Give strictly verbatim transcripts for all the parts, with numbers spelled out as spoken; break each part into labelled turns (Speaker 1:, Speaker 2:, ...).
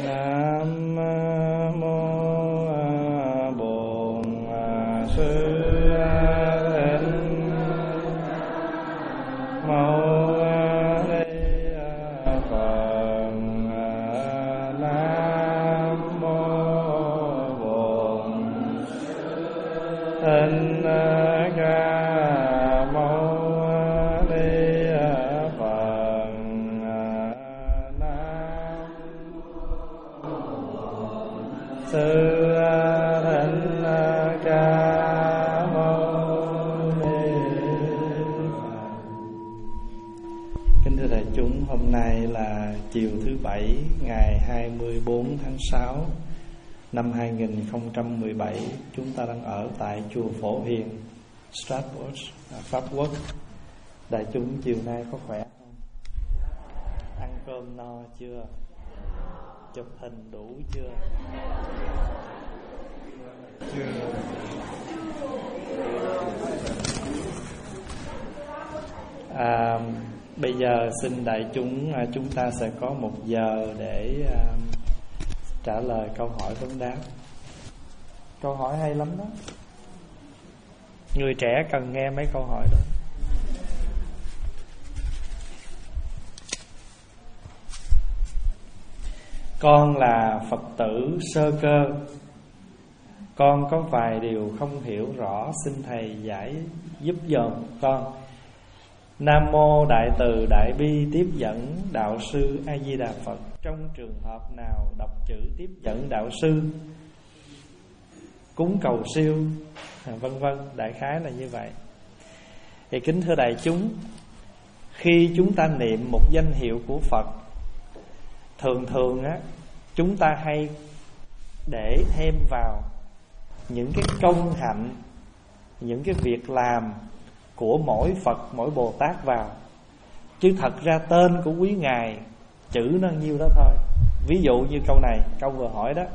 Speaker 1: Nam mô Bổn Sư Thích Mâu Ni Phật. Nam mô Bổn Thích Ca Mâu Ni Phật. Nam Sư Thích Ca Mâu Ni Phật. Kính thưa đại chúng, hôm nay là chiều thứ Bảy, ngày hai mươi bốn tháng sáu năm hai nghìn không trăm mười bảy. Chúng ta đang ở tại chùa Phổ Hiền, Stratford, Pháp Quốc. Đại chúng chiều nay có khỏe không? Ăn cơm no chưa? Chụp hình đủ chưa? Chưa. À, bây giờ xin đại chúng, à, chúng ta sẽ có một giờ để à, trả lời câu hỏi vấn đáp. Câu hỏi hay lắm đó. Người trẻ cần nghe mấy câu hỏi đó. Con là Phật tử sơ cơ. Con có vài điều không hiểu rõ, xin thầy giải giúp dùm con. Nam mô Đại Từ Đại Bi tiếp dẫn đạo sư A Di Đà Phật. Trong trường hợp nào đọc chữ tiếp dẫn đạo sư, cúng cầu siêu, à, vân vân, đại khái là như vậy. Thì kính thưa đại chúng, khi chúng ta niệm một danh hiệu của Phật, thường thường á, chúng ta hay để thêm vào những cái công hạnh, những cái việc làm của mỗi Phật, mỗi Bồ Tát vào. Chứ thật ra tên của quý ngài, chữ nó nhiêu đó thôi. Ví dụ như câu này, câu vừa hỏi đó,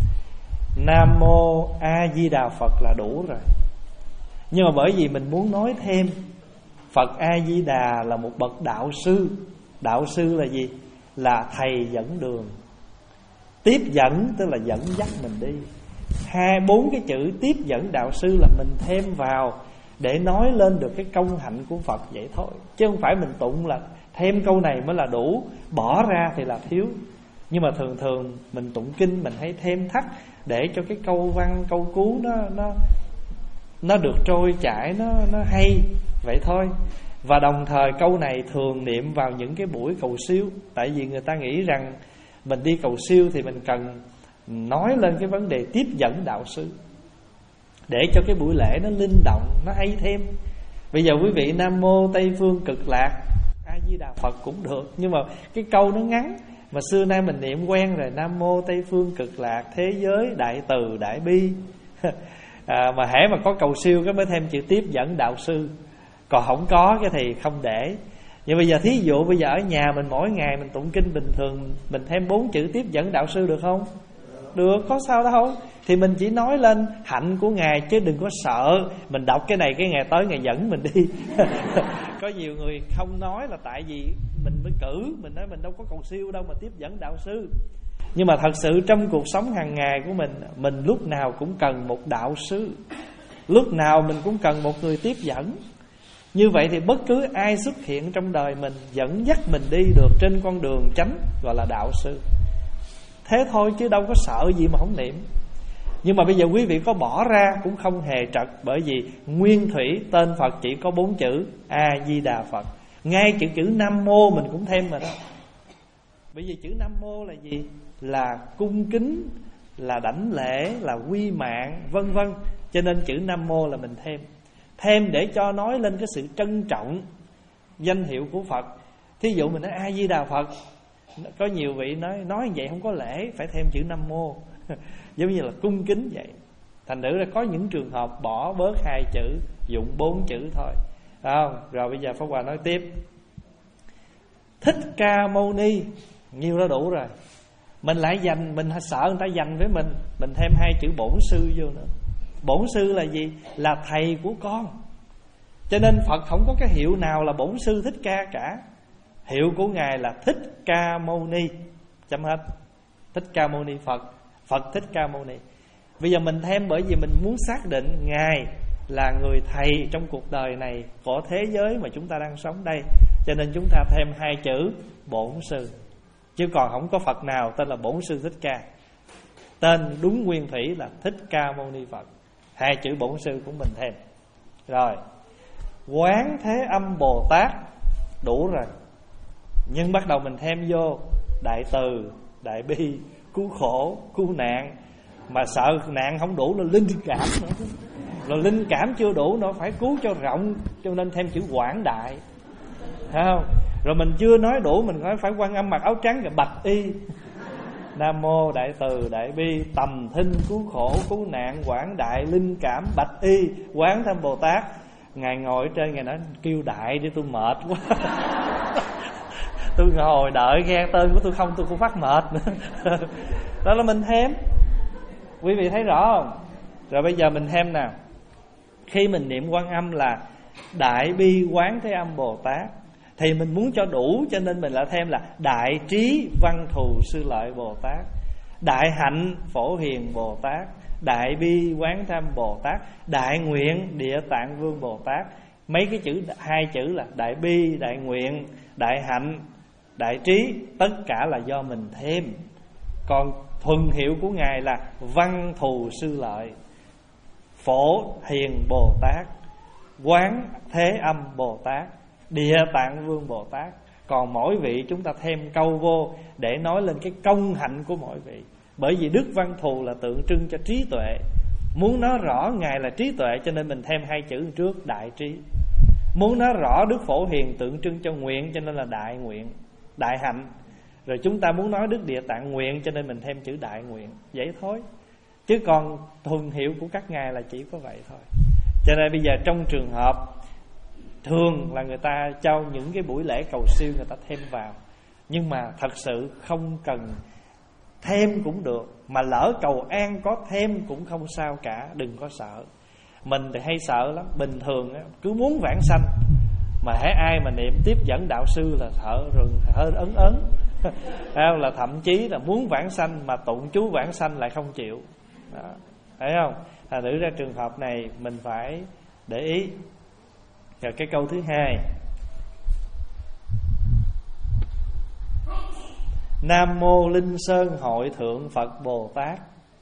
Speaker 1: Nam mô A Di Đà Phật là đủ rồi. Nhưng mà bởi vì mình muốn nói thêm, Phật A Di Đà là một bậc đạo sư. Đạo sư là gì? Là thầy dẫn đường. Tiếp dẫn tức là dẫn dắt mình đi. Hai bốn cái chữ tiếp dẫn đạo sư là mình thêm vào để nói lên được cái công hạnh của Phật vậy thôi. Chứ không phải mình tụng là thêm câu này mới là đủ, bỏ ra thì là thiếu. Nhưng mà thường thường mình tụng kinh mình hay thêm thắt để cho cái câu văn, câu cú nó nó nó được trôi chảy, nó nó hay vậy thôi. Và đồng thời câu này thường niệm vào những cái buổi cầu siêu. Tại vì người ta nghĩ rằng mình đi cầu siêu thì mình cần nói lên cái vấn đề tiếp dẫn đạo sư, để cho cái buổi lễ nó linh động, nó hay thêm. Bây giờ quý vị Nam mô Tây Phương Cực Lạc A Di Đà Phật cũng được, nhưng mà cái câu nó ngắn. Mà xưa nay mình niệm quen rồi, Nam mô Tây Phương Cực Lạc Thế Giới Đại Từ Đại Bi. à, Mà hễ mà có cầu siêu cái mới thêm chữ tiếp dẫn đạo sư. Còn không có cái thì không để. Nhưng bây giờ thí dụ bây giờ ở nhà mình mỗi ngày mình tụng kinh bình thường, mình thêm bốn chữ tiếp dẫn đạo sư được không? Được, có sao đâu. Thì mình chỉ nói lên hạnh của Ngài, chứ đừng có sợ mình đọc cái này cái ngày tới Ngài dẫn mình đi. Có nhiều người không nói là tại vì mình mới cử, mình nói mình đâu có cầu siêu đâu mà tiếp dẫn đạo sư. Nhưng mà thật sự trong cuộc sống hàng ngày của mình, mình lúc nào cũng cần một đạo sư, lúc nào mình cũng cần một người tiếp dẫn. Như vậy thì bất cứ ai xuất hiện trong đời mình, dẫn dắt mình đi được trên con đường chánh, gọi là đạo sư. Thế thôi chứ đâu có sợ gì mà không niệm. Nhưng mà bây giờ quý vị có bỏ ra cũng không hề trật. Bởi vì nguyên thủy tên Phật chỉ có bốn chữ A Di Đà Phật. Ngay chữ chữ Nam Mô mình cũng thêm rồi đó. Bởi vì chữ Nam Mô là gì? Là cung kính, là đảnh lễ, là quy mạng, vân vân. Cho nên chữ Nam Mô là mình thêm. Thêm để cho nói lên cái sự trân trọng danh hiệu của Phật. Thí dụ mình nói A Di Đà Phật, có nhiều vị nói nói vậy không có lễ, phải thêm chữ Nam Mô. Giống như là cung kính vậy. Thành thử là có những trường hợp bỏ bớt hai chữ, dụng bốn chữ thôi. Không? Rồi bây giờ Pháp Hòa nói tiếp. Thích Ca Mâu Ni, nhiêu đó đủ rồi. Mình lại dành, mình sợ người ta dành với mình, mình thêm hai chữ bổn sư vô nữa. Bổn sư là gì? Là thầy của con. Cho nên Phật không có cái hiệu nào là bổn sư Thích Ca cả. Hiệu của Ngài là Thích Ca Mâu Ni, chấm hết. Thích Ca Mâu Ni Phật, Phật Thích Ca Mâu Ni. Bây giờ mình thêm bởi vì mình muốn xác định Ngài là người thầy trong cuộc đời này của thế giới mà chúng ta đang sống đây, cho nên chúng ta thêm hai chữ Bổn Sư. Chứ còn không có Phật nào tên là Bổn Sư Thích Ca. Tên đúng nguyên thủy là Thích Ca Mâu Ni Phật. Hai chữ Bổn Sư của mình thêm. Rồi, Quán Thế Âm Bồ Tát đủ rồi. Nhưng bắt đầu mình thêm vô Đại Từ, Đại Bi, Cứu Khổ, Cứu Nạn. Mà sợ nạn không đủ là linh cảm nữa. Rồi linh cảm chưa đủ, nó phải cứu cho rộng, cho nên thêm chữ Quảng Đại. Thấy không? Rồi mình chưa nói đủ, mình nói phải Quan Âm mặc áo trắng và bạch y. Nam Mô Đại Từ Đại Bi Tầm Thinh Cứu Khổ Cứu Nạn Quảng Đại Linh Cảm Bạch Y Quán Thế Âm Bồ Tát. Ngài ngồi ở trên, Ngài nói kêu đại đi tôi mệt quá. Tôi ngồi đợi nghe tên của tôi không, tôi cũng phát mệt nữa. Đó là mình thêm. Quý vị thấy rõ không? Rồi bây giờ mình thêm nào. Khi mình niệm Quan Âm là Đại Bi Quán Thế Âm Bồ Tát, thì mình muốn cho đủ, cho nên mình lại thêm là Đại Trí Văn Thù Sư Lợi Bồ Tát, Đại Hạnh Phổ Hiền Bồ Tát, Đại Bi Quán Thế Âm Bồ Tát, Đại Nguyện Địa Tạng Vương Bồ Tát. Mấy cái chữ, hai chữ là Đại Bi, Đại Nguyện, Đại Hạnh, Đại Trí, tất cả là do mình thêm. Còn thuần hiệu của Ngài là Văn Thù Sư Lợi, Phổ Hiền Bồ Tát, Quán Thế Âm Bồ Tát, Địa Tạng Vương Bồ Tát. Còn mỗi vị chúng ta thêm câu vô để nói lên cái công hạnh của mỗi vị. Bởi vì Đức Văn Thù là tượng trưng cho trí tuệ. Muốn nói rõ Ngài là trí tuệ, cho nên mình thêm hai chữ trước Đại Trí. Muốn nói rõ Đức Phổ Hiền tượng trưng cho nguyện, cho nên là Đại Nguyện, Đại Hạnh. Rồi chúng ta muốn nói Đức Địa Tạng Nguyện, cho nên mình thêm chữ Đại Nguyện. Vậy thôi. Chứ còn thuần hiệu của các ngài là chỉ có vậy thôi. Cho nên bây giờ trong trường hợp thường là người ta cho những cái buổi lễ cầu siêu người ta thêm vào, nhưng mà thật sự không cần thêm cũng được. Mà lỡ cầu an có thêm cũng không sao cả, đừng có sợ. Mình thì hay sợ lắm. Bình thường á, cứ muốn vãng sanh, mà hễ ai mà niệm tiếp dẫn đạo sư là sợ rồi hơi ấn ấn. Là thậm chí là muốn vãng sanh mà tụng chú vãng sanh lại không chịu. Đó, thấy không? Thành thử ra trường hợp này mình phải để ý. Rồi cái câu thứ hai, Nam Mô Linh Sơn Hội Thượng Phật Bồ Tát.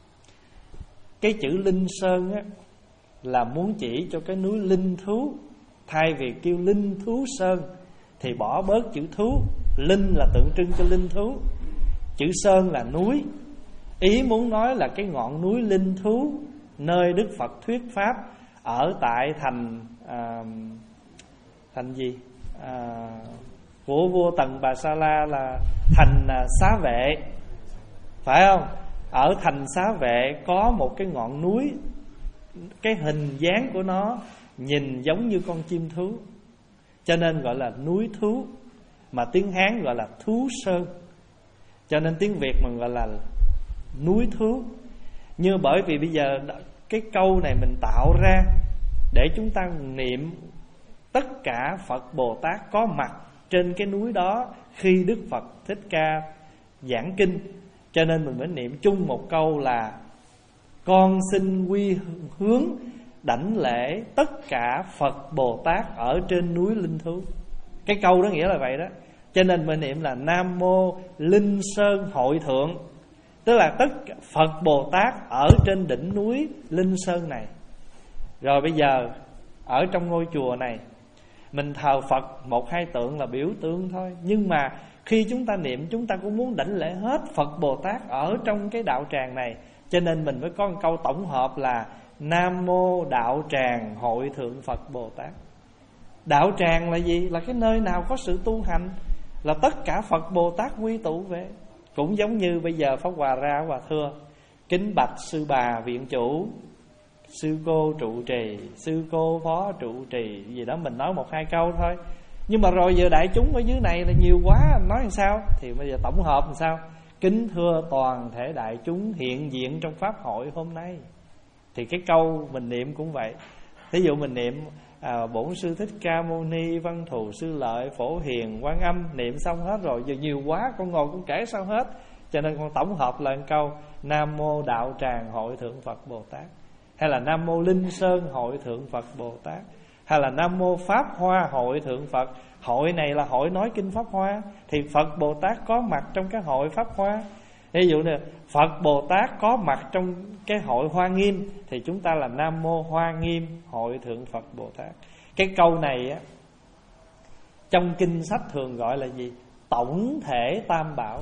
Speaker 1: Cái chữ Linh Sơn á, là muốn chỉ cho cái núi linh thú. Thay vì kêu linh thú sơn thì bỏ bớt chữ thú. Linh là tượng trưng cho linh thú, chữ sơn là núi. Ý muốn nói là cái ngọn núi linh thú, nơi Đức Phật thuyết pháp ở tại thành à, thành gì à, của vua Tần Bà Sa La là thành à, Xá Vệ, phải không? Ở thành Xá Vệ có một cái ngọn núi, cái hình dáng của nó nhìn giống như con chim thú, cho nên gọi là núi thú. Mà tiếng Hán gọi là thú sơn, cho nên tiếng Việt mình gọi là núi thú. Nhưng bởi vì bây giờ cái câu này mình tạo ra để chúng ta niệm tất cả Phật Bồ Tát có mặt trên cái núi đó khi Đức Phật Thích Ca giảng kinh, cho nên mình mới niệm chung một câu là con xin quy hướng đảnh lễ tất cả Phật Bồ Tát ở trên núi linh thú. Cái câu đó nghĩa là vậy đó. Cho nên mình niệm là Nam Mô Linh Sơn Hội Thượng, tức là tất cả Phật Bồ Tát ở trên đỉnh núi Linh Sơn này. Rồi bây giờ ở trong ngôi chùa này mình thờ Phật một hai tượng là biểu tượng thôi, nhưng mà khi chúng ta niệm chúng ta cũng muốn đảnh lễ hết Phật Bồ Tát ở trong cái đạo tràng này. Cho nên mình mới có một câu tổng hợp là Nam Mô Đạo Tràng Hội Thượng Phật Bồ Tát. Đạo tràng là gì? Là cái nơi nào có sự tu hành, là tất cả Phật Bồ Tát quy tụ về. Cũng giống như bây giờ Pháp Hòa ra Hòa thưa kính bạch sư bà viện chủ, sư cô trụ trì, sư cô phó trụ trì gì đó, mình nói một hai câu thôi. Nhưng mà rồi giờ đại chúng ở dưới này là nhiều quá, nói làm sao? Thì bây giờ tổng hợp làm sao? Kính thưa toàn thể đại chúng hiện diện trong pháp hội hôm nay. Thì cái câu mình niệm cũng vậy. Ví dụ mình niệm à, Bổn Sư Thích Ca Mâu Ni, Văn Thù Sư Lợi, Phổ Hiền, Quan Âm, niệm xong hết rồi, giờ nhiều quá con ngồi con kể sao hết. Cho nên con tổng hợp lại một câu: Nam mô Đạo Tràng Hội Thượng Phật Bồ Tát, hay là Nam mô Linh Sơn Hội Thượng Phật Bồ Tát, hay là Nam mô Pháp Hoa Hội Thượng Phật. Hội này là hội nói kinh Pháp Hoa, thì Phật Bồ Tát có mặt trong cái hội Pháp Hoa. Ví dụ như Phật Bồ Tát có mặt trong cái hội Hoa Nghiêm, thì chúng ta là Nam mô Hoa Nghiêm Hội Thượng Phật Bồ Tát. Cái câu này á, trong kinh sách thường gọi là gì? Tổng thể Tam Bảo.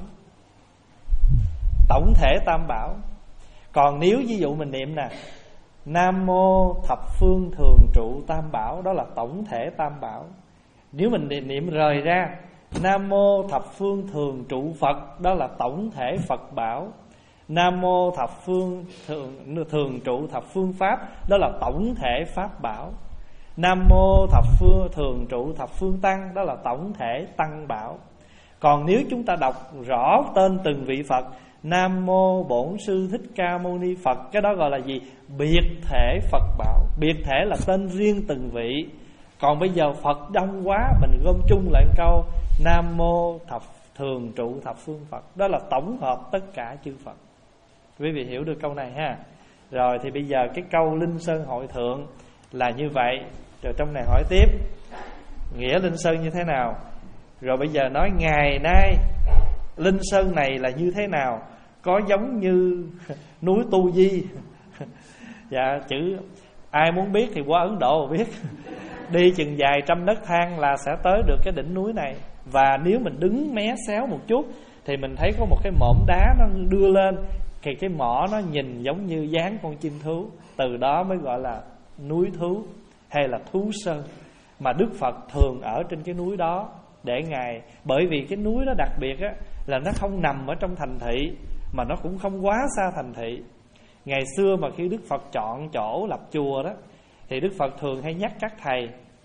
Speaker 1: Tổng thể Tam Bảo. Còn nếu ví dụ mình niệm nè, Nam mô Thập Phương Thường Trụ Tam Bảo, đó là tổng thể Tam Bảo. Nếu mình niệm rời ra, Nam mô Thập Phương Thường Trụ Phật, đó là tổng thể Phật Bảo. Nam mô Thập Phương Thường, thường Trụ Thập Phương Pháp, đó là tổng thể Pháp Bảo. Nam mô Thập Phương Thường Trụ Thập Phương Tăng, đó là tổng thể Tăng Bảo. Còn nếu chúng ta đọc rõ tên từng vị Phật, Nam mô Bổn Sư Thích Ca Mâu Ni Phật, cái đó gọi là gì? Biệt thể Phật Bảo. Biệt thể là tên riêng từng vị. Còn bây giờ Phật đông quá, mình gom chung lại một câu: Nam mô Thập Thường Trụ Thập Phương Phật, đó là tổng hợp tất cả chư Phật. Quý vị hiểu được câu này ha? Rồi thì bây giờ cái câu Linh Sơn Hội Thượng là như vậy. Rồi trong này hỏi tiếp nghĩa Linh Sơn như thế nào. Rồi bây giờ nói ngày nay Linh Sơn này là như thế nào, có giống như núi Tu Di. Dạ, chữ ai muốn biết thì qua Ấn Độ mà biết. Đi chừng dài trăm nấc thang là sẽ tới được cái đỉnh núi này. Và nếu mình đứng mé xéo một chút thì mình thấy có một cái mỏm đá nó đưa lên, thì cái mỏ nó nhìn giống như dáng con chim thú. Từ đó mới gọi là núi thú hay là thú sơn. Mà Đức Phật thường ở trên cái núi đó để Ngài, bởi vì cái núi đó đặc biệt á, là nó không nằm ở trong thành thị, mà nó cũng không quá xa thành thị. Ngày xưa mà khi Đức Phật chọn chỗ lập chùa đó, thì Đức Phật thường hay nhắc các thầy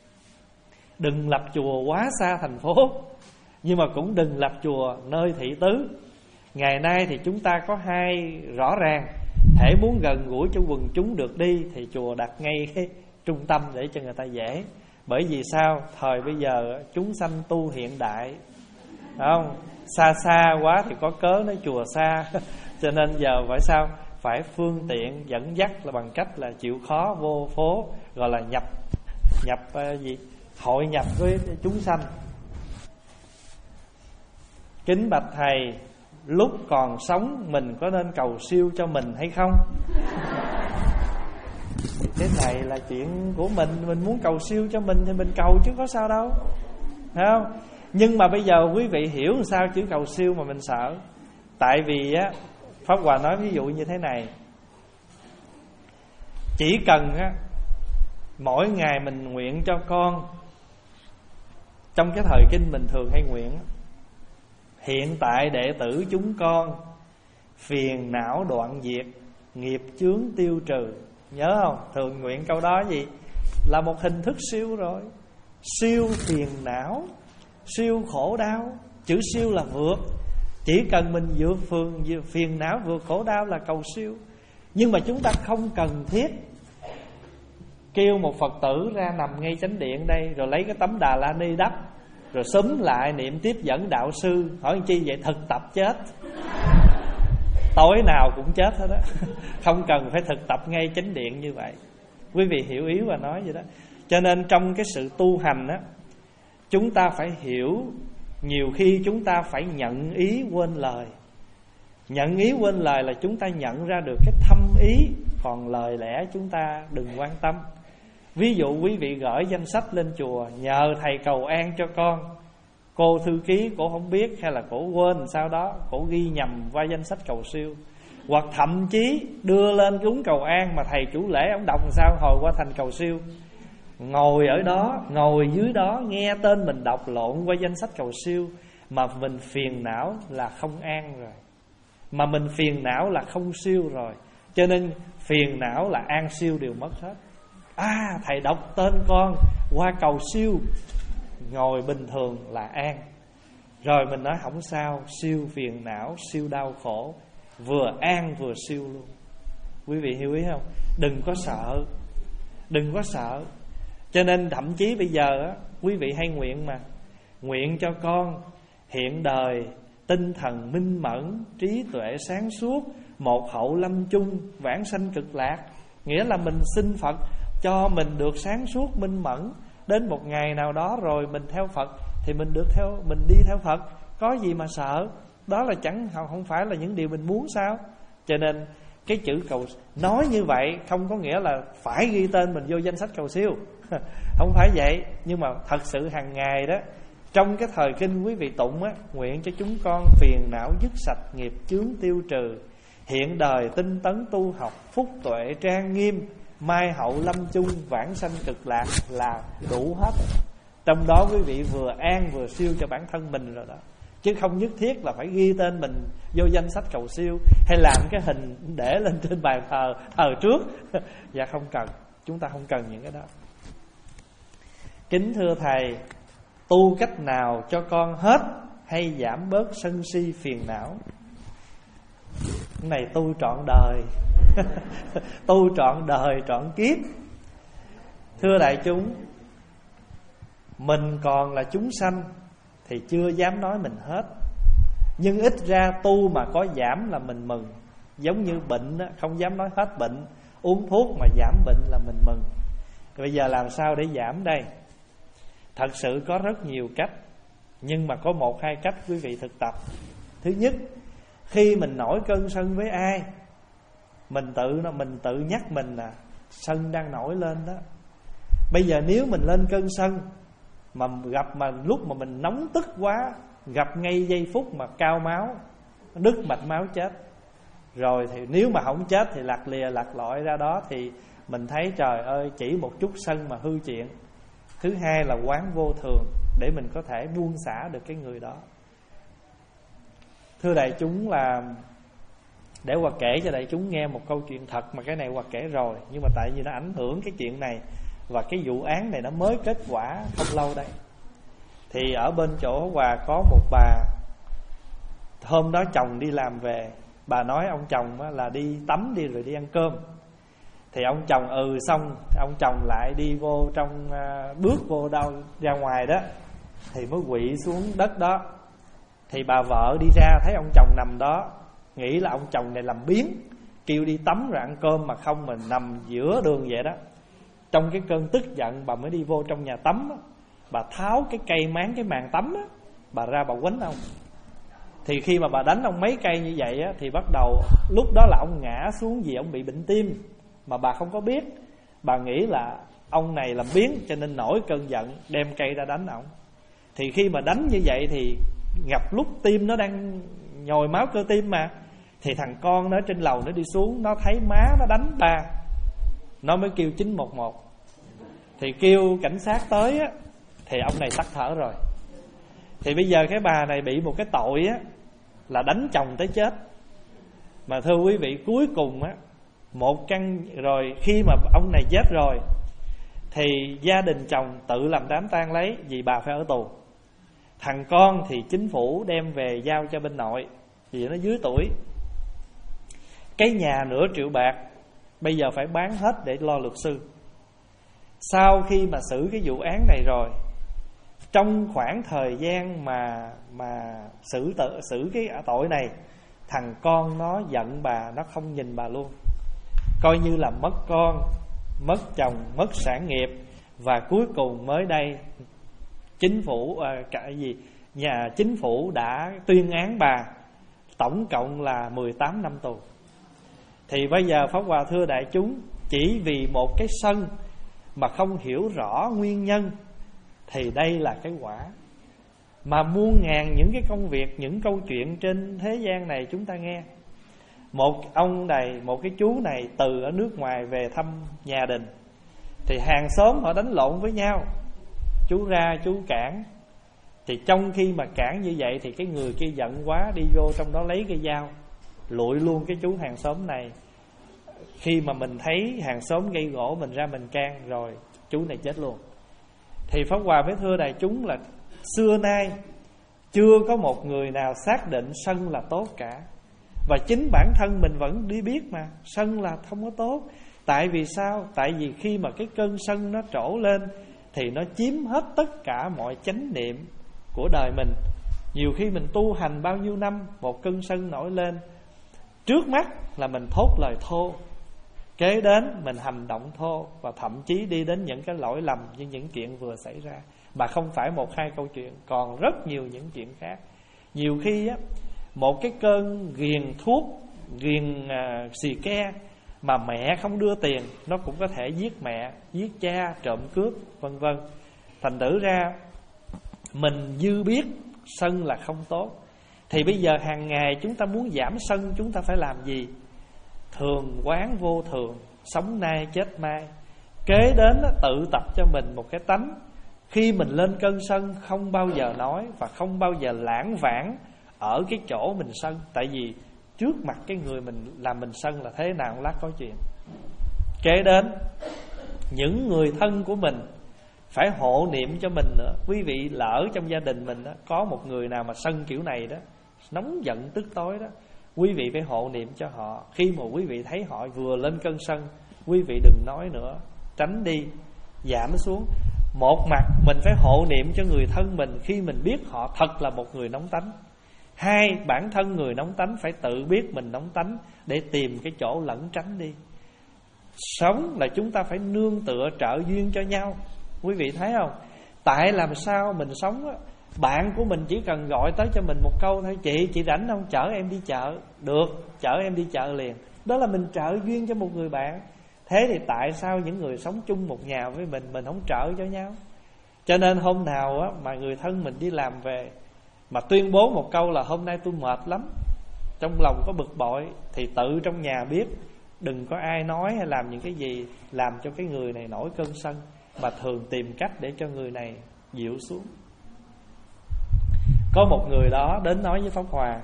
Speaker 1: đừng lập chùa quá xa thành phố, nhưng mà cũng đừng lập chùa nơi thị tứ. Ngày nay thì chúng ta có hai rõ ràng: thể muốn gần gũi cho quần chúng được đi thì chùa đặt ngay cái trung tâm để cho người ta dễ. Bởi vì sao? Thời bây giờ chúng sanh tu hiện đại, không? Xa xa quá thì có cớ nói chùa xa. Cho nên giờ phải sao? Phải phương tiện dẫn dắt là bằng cách là chịu khó vô phố, gọi là nhập nhập uh, gì hội nhập với chúng sanh. Kính bạch thầy, lúc còn sống mình có nên cầu siêu cho mình hay không? Cái này là chuyện của mình, mình muốn cầu siêu cho mình thì mình cầu chứ có sao đâu, thấy không? Nhưng mà bây giờ quý vị hiểu sao chữ cầu siêu mà mình sợ. Tại vì á, Pháp Hòa nói ví dụ như thế này: chỉ cần á, mỗi ngày mình nguyện cho con. Trong cái thời kinh mình thường hay nguyện: hiện tại đệ tử chúng con phiền não đoạn diệt, nghiệp chướng tiêu trừ. Nhớ không? Thường nguyện câu đó gì? Là một hình thức siêu rồi. Siêu phiền não, siêu khổ đau. Chữ siêu là vượt. Chỉ cần mình vượt phiền, vượt phiền não, vượt khổ đau là cầu siêu. Nhưng mà chúng ta không cần thiết kêu một Phật tử ra nằm ngay chánh điện đây, rồi lấy cái tấm Đà La Ni đắp, rồi xúm lại niệm tiếp dẫn đạo sư. Hỏi chi vậy? Thực tập chết. Tối nào cũng chết hết á. Không cần phải thực tập ngay chánh điện như vậy. Quý vị hiểu ý và nói vậy đó. Cho nên trong cái sự tu hành á, chúng ta phải hiểu. Nhiều khi chúng ta phải nhận ý quên lời. Nhận ý quên lời là chúng ta nhận ra được cái thâm ý, còn lời lẽ chúng ta đừng quan tâm. Ví dụ quý vị gửi danh sách lên chùa, nhờ thầy cầu an cho con. Cô thư ký cổ không biết, hay là cổ quên sao đó, cổ ghi nhầm qua danh sách cầu siêu. Hoặc thậm chí đưa lên cúng cầu an mà thầy chủ lễ ông đọc làm sao hồi qua thành cầu siêu. Ngồi ở đó, ngồi dưới đó, nghe tên mình đọc lộn qua danh sách cầu siêu, mà mình phiền não là không an rồi, mà mình phiền não là không siêu rồi. Cho nên phiền não là an siêu đều mất hết. À, thầy đọc tên con qua cầu siêu, ngồi bình thường là an. Rồi mình nói không sao, siêu phiền não, siêu đau khổ, vừa an vừa siêu luôn. Quý vị hiểu ý không? Đừng có sợ, đừng có sợ. Cho nên thậm chí bây giờ á, quý vị hay nguyện mà, nguyện cho con hiện đời tinh thần minh mẫn, trí tuệ sáng suốt, một hậu lâm chung, vãng sanh cực lạc. Nghĩa là mình xin Phật cho mình được sáng suốt minh mẫn, đến một ngày nào đó rồi mình theo Phật thì mình được theo, mình đi theo Phật, có gì mà sợ. Đó là chẳng không phải là những điều mình muốn sao. Cho nên cái chữ cầu nói như vậy không có nghĩa là phải ghi tên mình vô danh sách cầu siêu. Không phải vậy. Nhưng mà thật sự hàng ngày đó, trong cái thời kinh quý vị tụng á, nguyện cho chúng con phiền não dứt sạch, nghiệp chướng tiêu trừ, hiện đời tinh tấn tu học, phúc tuệ trang nghiêm, mai hậu lâm chung, vãng sanh cực lạc là đủ hết. Trong đó quý vị vừa an vừa siêu cho bản thân mình rồi đó. Chứ không nhất thiết là phải ghi tên mình vô danh sách cầu siêu, hay làm cái hình để lên trên bàn thờ thờ trước. Dạ không cần. Chúng ta không cần những cái đó. Kính thưa Thầy, tu cách nào cho con hết hay giảm bớt sân si phiền não? Cái này tu trọn đời. Tu trọn đời trọn kiếp. Thưa đại chúng, mình còn là chúng sanh thì chưa dám nói mình hết. Nhưng ít ra tu mà có giảm là mình mừng. Giống như bệnh đó, không dám nói hết bệnh, uống thuốc mà giảm bệnh là mình mừng. Bây giờ làm sao để giảm đây? Thật sự có rất nhiều cách, nhưng mà có một hai cách quý vị thực tập. Thứ nhất, khi mình nổi cơn sân với ai, mình tự mình tự nhắc mình là sân đang nổi lên đó. Bây giờ nếu mình lên cơn sân mà gặp mà lúc mà mình nóng tức quá, gặp ngay giây phút mà cao máu, đứt mạch máu chết rồi, thì nếu mà không chết thì lạc lìa lạc lọi ra đó, thì mình thấy trời ơi, chỉ một chút sân mà hư chuyện. Thứ hai là quán vô thường, để mình có thể buông xả được cái người đó. Thưa đại chúng, là để Hòa kể cho đại chúng nghe một câu chuyện thật, mà cái này Hòa kể rồi, nhưng mà tại vì nó ảnh hưởng cái chuyện này, và cái vụ án này nó mới kết quả không lâu đây. Thì ở bên chỗ Hòa có một bà, hôm đó chồng đi làm về, bà nói ông chồng là đi tắm đi rồi đi ăn cơm. Thì ông chồng ừ xong, ông chồng lại đi vô trong, bước vô đâu ra ngoài đó, thì mới quỵ xuống đất đó. Thì bà vợ đi ra thấy ông chồng nằm đó, nghĩ là ông chồng này làm biếng, kêu đi tắm rồi ăn cơm, mà không, mình nằm giữa đường vậy đó. Trong cái cơn tức giận, bà mới đi vô trong nhà tắm đó, bà tháo cái cây máng cái màn tắm đó, bà ra bà quánh ông. Thì khi mà bà đánh ông mấy cây như vậy á, thì bắt đầu lúc đó là ông ngã xuống vì ông bị bệnh tim, mà bà không có biết. Bà nghĩ là ông này làm biếng, cho nên nổi cơn giận đem cây ra đánh ổng. Thì khi mà đánh như vậy thì gặp lúc tim nó đang nhồi máu cơ tim mà, thì thằng con nó trên lầu nó đi xuống, nó thấy má nó đánh ba, nó mới kêu chín một một. Thì kêu cảnh sát tới á, thì ông này tắt thở rồi. Thì bây giờ cái bà này bị một cái tội á, là đánh chồng tới chết. Mà thưa quý vị, cuối cùng á, một căn rồi khi mà ông này chết rồi, thì gia đình chồng tự làm đám tang lấy, vì bà phải ở tù. Thằng con thì chính phủ đem về giao cho bên nội, vì nó dưới tuổi. Cái nhà nửa triệu bạc bây giờ phải bán hết để lo luật sư. Sau khi mà xử cái vụ án này rồi, trong khoảng thời gian mà mà xử tự, xử cái tội này, thằng con nó giận bà, nó không nhìn bà luôn, coi như là mất con, mất chồng, mất sản nghiệp. Và cuối cùng mới đây chính phủ à, cả gì nhà chính phủ đã tuyên án bà tổng cộng là mười tám năm tù. Thì bây giờ Pháp Hòa thưa đại chúng, chỉ vì một cái sân mà không hiểu rõ nguyên nhân, thì đây là cái quả. Mà muôn ngàn những cái công việc, những câu chuyện trên thế gian này chúng ta nghe. Một ông này, một cái chú này từ ở nước ngoài về thăm nhà đình, thì hàng xóm họ đánh lộn với nhau, chú ra chú cản. Thì trong khi mà cản như vậy, thì cái người kia giận quá, đi vô trong đó lấy cây dao lụi luôn cái chú hàng xóm này. Khi mà mình thấy hàng xóm gây gỗ, mình ra mình can, rồi chú này chết luôn. Thì Pháp Hòa mới thưa đại chúng là xưa nay chưa có một người nào xác định sân là tốt cả. Và chính bản thân mình vẫn đi biết mà sân là không có tốt. Tại vì sao? Tại vì khi mà cái cơn sân nó trổ lên, thì nó chiếm hết tất cả mọi chánh niệm của đời mình. Nhiều khi mình tu hành bao nhiêu năm, một cơn sân nổi lên, trước mắt là mình thốt lời thô, kế đến mình hành động thô, và thậm chí đi đến những cái lỗi lầm như những chuyện vừa xảy ra. Mà không phải một hai câu chuyện, còn rất nhiều những chuyện khác. Nhiều khi á, một cái cơn ghiền thuốc, ghiền à, xì ke mà mẹ không đưa tiền, nó cũng có thể giết mẹ, giết cha, trộm cướp, vân vân. Thành thử ra mình dư biết sân là không tốt. Thì bây giờ hàng ngày chúng ta muốn giảm sân, chúng ta phải làm gì? Thường quán vô thường, sống nay chết mai. Kế đến đó, tự tập cho mình một cái tánh, khi mình lên cơn sân không bao giờ nói và không bao giờ lãng vãng ở cái chỗ mình sân. Tại vì trước mặt cái người mình làm mình sân là thế nào cũng lát có chuyện. Kế đến những người thân của mình phải hộ niệm cho mình nữa. Quý vị lỡ trong gia đình mình đó, có một người nào mà sân kiểu này đó, nóng giận tức tối đó, quý vị phải hộ niệm cho họ. Khi mà quý vị thấy họ vừa lên cơn sân, quý vị đừng nói nữa, tránh đi, giảm xuống. Một mặt mình phải hộ niệm cho người thân mình khi mình biết họ thật là một người nóng tánh. Hai, bản thân người nóng tánh phải tự biết mình nóng tánh để tìm cái chỗ lẩn tránh đi. Sống là chúng ta phải nương tựa trợ duyên cho nhau. Quý vị thấy không? Tại làm sao mình sống á, bạn của mình chỉ cần gọi tới cho mình một câu thôi: Chị, chị rảnh không? Chở em đi chợ. Được, chở em đi chợ liền. Đó là mình trợ duyên cho một người bạn. Thế thì tại sao những người sống chung một nhà với mình, mình không trợ cho nhau? Cho nên hôm nào á, mà người thân mình đi làm về mà tuyên bố một câu là hôm nay tôi mệt lắm, trong lòng có bực bội, thì tự trong nhà biết, đừng có ai nói hay làm những cái gì làm cho cái người này nổi cơn sân, mà thường tìm cách để cho người này dịu xuống. Có một người đó đến nói với Pháp Hòa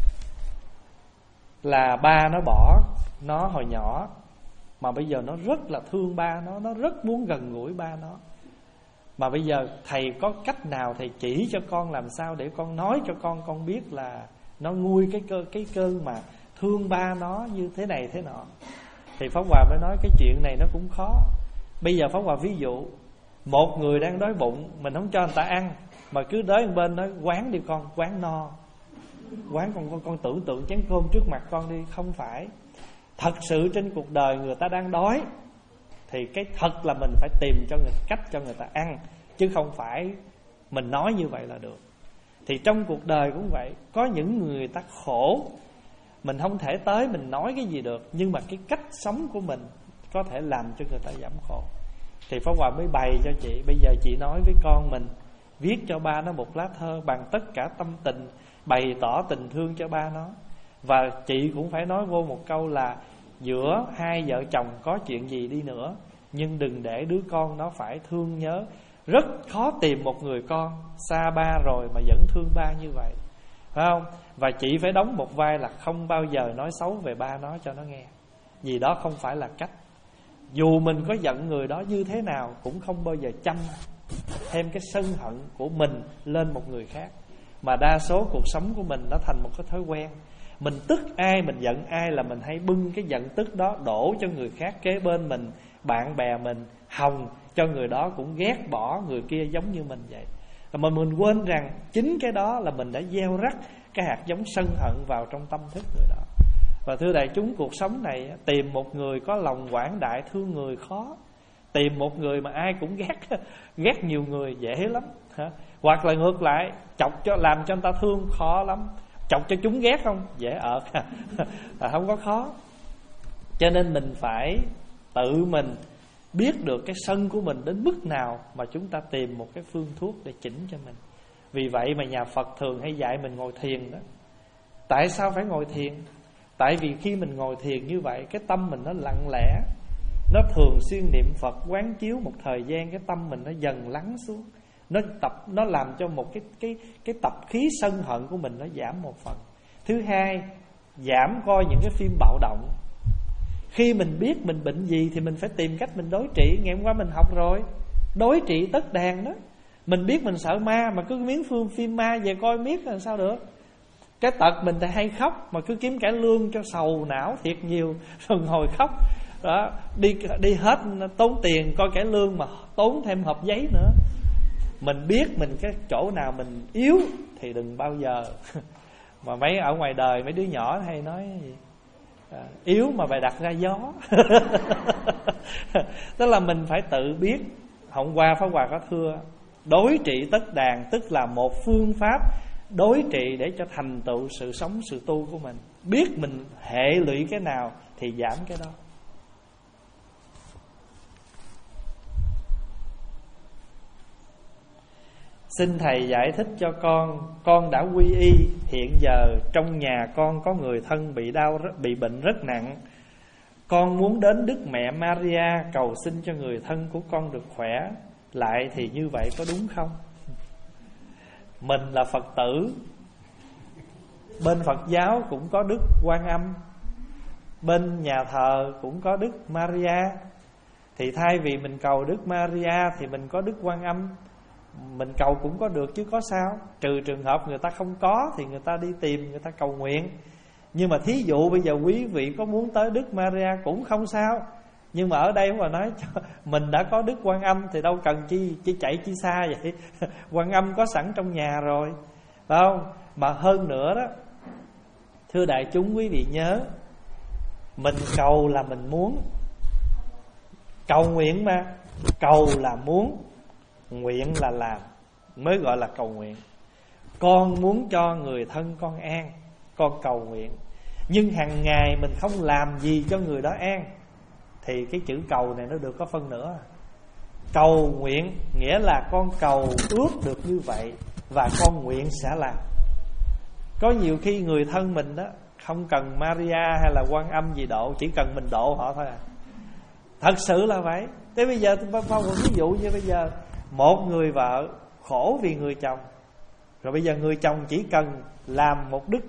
Speaker 1: là ba nó bỏ nó hồi nhỏ, mà bây giờ nó rất là thương ba nó, nó rất muốn gần gũi ba nó. Mà bây giờ thầy có cách nào thầy chỉ cho con làm sao để con nói cho con con biết là nó nguôi cái cơ cái cơn mà thương ba nó như thế này thế nọ. Thì Pháp Hòa mới nói cái chuyện này nó cũng khó. Bây giờ Pháp Hòa ví dụ một người đang đói bụng, mình không cho người ta ăn, mà cứ tới bên nói quán đi con, quán no, quán con con con tưởng tượng chén cơm trước mặt con đi. Không phải. Thật sự trên cuộc đời người ta đang đói thì cái thật là mình phải tìm cho người cách cho người ta ăn, chứ không phải mình nói như vậy là được. Thì trong cuộc đời cũng vậy, có những người ta khổ, mình không thể tới mình nói cái gì được, nhưng mà cái cách sống của mình có thể làm cho người ta giảm khổ. Thì Pháp Hòa mới bày cho chị, bây giờ chị nói với con mình, viết cho ba nó một lá thơ bằng tất cả tâm tình, bày tỏ tình thương cho ba nó. Và chị cũng phải nói vô một câu là giữa hai vợ chồng có chuyện gì đi nữa, nhưng đừng để đứa con nó phải thương nhớ. Rất khó tìm một người con xa ba rồi mà vẫn thương ba như vậy, phải không? Và chị phải đóng một vai là không bao giờ nói xấu về ba nó cho nó nghe, vì đó không phải là cách. Dù mình có giận người đó như thế nào, cũng không bao giờ chăm thêm cái sân hận của mình lên một người khác. Mà đa số cuộc sống của mình nó thành một cái thói quen, mình tức ai, mình giận ai là mình hay bưng cái giận tức đó đổ cho người khác kế bên mình, bạn bè mình, hòng cho người đó cũng ghét bỏ người kia giống như mình vậy. Mà mình quên rằng chính cái đó là mình đã gieo rắc cái hạt giống sân hận vào trong tâm thức người đó. Và thưa đại chúng, cuộc sống này tìm một người có lòng quảng đại thương người khó. Tìm một người mà ai cũng ghét ghét nhiều người dễ lắm. Hoặc là ngược lại, chọc cho làm cho người ta thương khó lắm. Chọc cho chúng ghét không? Dễ ợt. Không có khó. Cho nên mình phải tự mình biết được cái sân của mình đến mức nào mà chúng ta tìm một cái phương thuốc để chỉnh cho mình. Vì vậy mà nhà Phật thường hay dạy mình ngồi thiền đó. Tại sao phải ngồi thiền? Tại vì khi mình ngồi thiền như vậy, cái tâm mình nó lặng lẽ, nó thường xuyên niệm Phật quán chiếu một thời gian, cái tâm mình nó dần lắng xuống. Nó tập nó làm cho một cái cái cái tập khí sân hận của mình nó giảm một phần. Thứ hai, giảm coi những cái phim bạo động. Khi mình biết mình bệnh gì thì mình phải tìm cách mình đối trị. Ngày hôm qua mình học rồi, đối trị tất đàn đó. Mình biết mình sợ ma mà cứ miếng phương phim ma về coi miết là sao được. Cái tật mình thì hay khóc mà cứ kiếm cải lương cho sầu não thiệt nhiều rồi ngồi khóc. Đó, đi đi hết tốn tiền coi cải lương mà tốn thêm hộp giấy nữa. Mình biết mình cái chỗ nào mình yếu thì đừng bao giờ. Mà mấy ở ngoài đời mấy đứa nhỏ hay nói gì? À, yếu mà bày đặt ra gió. Tức là mình phải tự biết. Hôm qua Pháp Hòa có thưa, đối trị tất đàn tức là một phương pháp đối trị để cho thành tựu sự sống, sự tu của mình. Biết mình hệ lụy cái nào thì giảm cái đó. Xin Thầy giải thích cho con. Con đã quy y. Hiện giờ trong nhà con có người thân bị đau bị bệnh rất nặng. Con muốn đến Đức Mẹ Maria cầu xin cho người thân của con được khỏe lại, thì như vậy có đúng không? Mình là Phật tử, bên Phật giáo cũng có Đức Quan Âm, bên nhà thờ cũng có Đức Maria. Thì thay vì mình cầu Đức Maria thì mình có Đức Quan Âm, mình cầu cũng có được chứ có sao. Trừ trường hợp người ta không có thì người ta đi tìm, người ta cầu nguyện. Nhưng mà thí dụ bây giờ quý vị có muốn tới Đức Maria cũng không sao. Nhưng mà ở đây mà nói cho mình đã có Đức Quan Âm thì đâu cần chi chi chạy chi xa vậy. Quan Âm có sẵn trong nhà rồi, phải không? Mà hơn nữa đó, thưa đại chúng, quý vị nhớ, mình cầu là mình muốn. Cầu nguyện mà, cầu là muốn, nguyện là làm, mới gọi là cầu nguyện. Con muốn cho người thân con an, con cầu nguyện. Nhưng hàng ngày mình không làm gì cho người đó an thì cái chữ cầu này nó được có phân nữa. Cầu nguyện nghĩa là con cầu ước được như vậy và con nguyện sẽ làm. Có nhiều khi người thân mình đó không cần Maria hay là Quan Âm gì độ, chỉ cần mình độ họ thôi à. Thật sự là vậy. Thế bây giờ tôi phong một ví dụ như bây giờ một người vợ khổ vì người chồng, rồi bây giờ người chồng chỉ cần làm một đức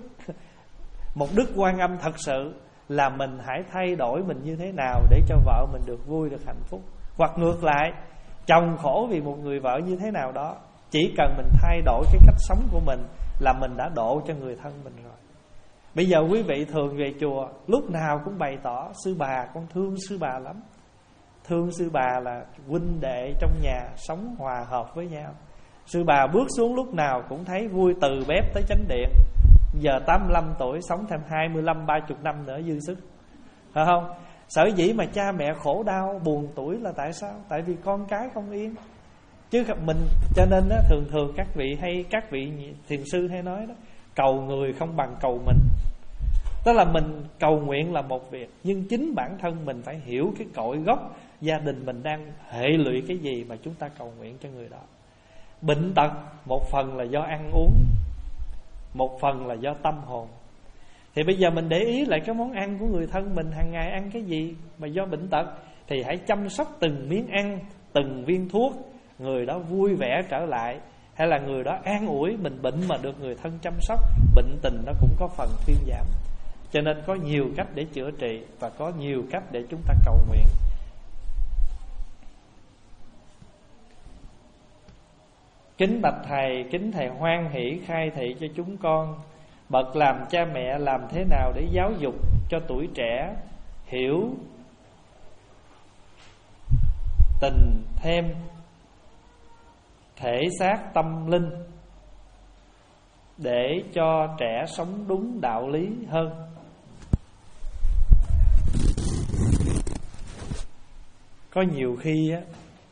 Speaker 1: một đức Quan Âm thật sự, là mình hãy thay đổi mình như thế nào để cho vợ mình được vui, được hạnh phúc. Hoặc ngược lại, chồng khổ vì một người vợ như thế nào đó, chỉ cần mình thay đổi cái cách sống của mình là mình đã độ cho người thân mình rồi. Bây giờ quý vị thường về chùa lúc nào cũng bày tỏ sư bà, con thương sư bà lắm. Thương sư bà là huynh đệ trong nhà sống hòa hợp với nhau. Sư bà bước xuống lúc nào cũng thấy vui, từ bếp tới chánh điện. Giờ tám mươi lăm tuổi, sống thêm hai mươi lăm, ba mươi năm nữa dư sức, phải không? Sở dĩ mà cha mẹ khổ đau, buồn tuổi là tại sao? Tại vì con cái không yên. Chứ mình, cho nên đó, thường thường các vị hay các vị thiền sư hay nói đó, cầu người không bằng cầu mình. Tức là mình cầu nguyện là một việc, nhưng chính bản thân mình phải hiểu cái cội gốc gia đình mình đang hệ lụy cái gì mà chúng ta cầu nguyện cho người đó. Bệnh tật một phần là do ăn uống, một phần là do tâm hồn. Thì bây giờ mình để ý lại cái món ăn của người thân mình hàng ngày ăn cái gì mà do bệnh tật, thì hãy chăm sóc từng miếng ăn, từng viên thuốc, người đó vui vẻ trở lại. Hay là người đó an ủi, mình bệnh mà được người thân chăm sóc, bệnh tình nó cũng có phần thuyên giảm. Cho nên có nhiều cách để chữa trị và có nhiều cách để chúng ta cầu nguyện. Kính bạch Thầy, kính Thầy hoan hỷ khai thị cho chúng con, bậc làm cha mẹ làm thế nào để giáo dục cho tuổi trẻ hiểu tình thêm thể xác tâm linh, để cho trẻ sống đúng đạo lý hơn. Có nhiều khi á,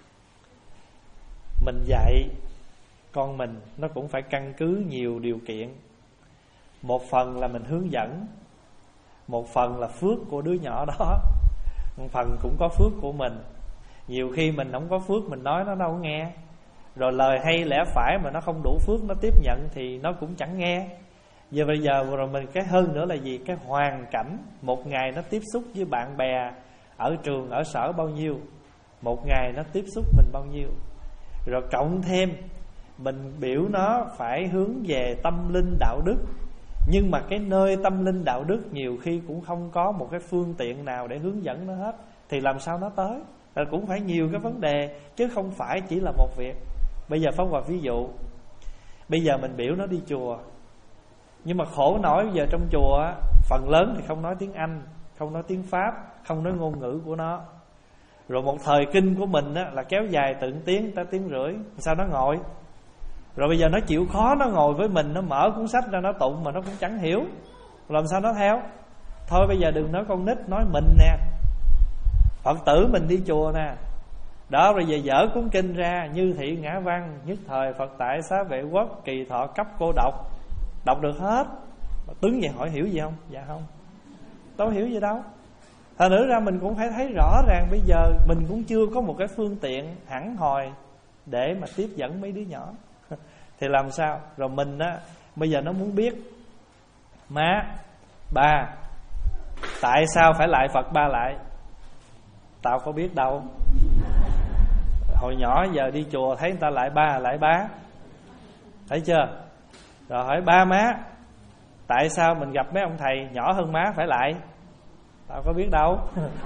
Speaker 1: mình dạy con mình nó cũng phải căn cứ nhiều điều kiện. Một phần là mình hướng dẫn, một phần là phước của đứa nhỏ đó, một phần cũng có phước của mình. Nhiều khi mình không có phước, mình nói nó đâu nghe. Rồi lời hay lẽ phải mà nó không đủ phước nó tiếp nhận thì nó cũng chẳng nghe. Giờ bây giờ rồi mình cái hơn nữa là gì? Cái hoàn cảnh một ngày nó tiếp xúc với bạn bè ở trường, ở sở bao nhiêu, một ngày nó tiếp xúc mình bao nhiêu. Rồi cộng thêm mình biểu nó phải hướng về tâm linh đạo đức, nhưng mà cái nơi tâm linh đạo đức nhiều khi cũng không có một cái phương tiện nào để hướng dẫn nó hết, thì làm sao nó tới? Rồi cũng phải nhiều cái vấn đề, chứ không phải chỉ là một việc. Bây giờ Pháp Hòa ví dụ, bây giờ mình biểu nó đi chùa, nhưng mà khổ nổi giờ trong chùa phần lớn thì không nói tiếng Anh, không nói tiếng Pháp, không nói ngôn ngữ của nó. Rồi một thời kinh của mình á, là kéo dài từng tiếng tới tiếng rưỡi, sao nó ngồi? Rồi bây giờ nó chịu khó, nó ngồi với mình, nó mở cuốn sách ra nó tụng mà nó cũng chẳng hiểu, làm sao nó theo. Thôi bây giờ đừng nói con nít, nói mình nè, Phật tử mình đi chùa nè. Đó, rồi về dở cuốn kinh ra, Như Thị Ngã Văn, Nhất Thời Phật Tại Xá Vệ Quốc, Kỳ Thọ Cấp Cô Độc, đọc được hết. Tướng vậy hỏi hiểu gì không? Dạ không, đâu hiểu gì đâu. Thành nữ ra mình cũng phải thấy rõ ràng bây giờ mình cũng chưa có một cái phương tiện hẳn hoi để mà tiếp dẫn mấy đứa nhỏ. Thì làm sao? Rồi mình á, bây giờ nó muốn biết: má, ba, tại sao phải lại Phật ba lại? Tao có biết đâu. Hồi nhỏ giờ đi chùa thấy người ta lại ba, lại bá, thấy chưa? Rồi hỏi ba má, tại sao mình gặp mấy ông thầy nhỏ hơn má phải lại? Tao có biết đâu.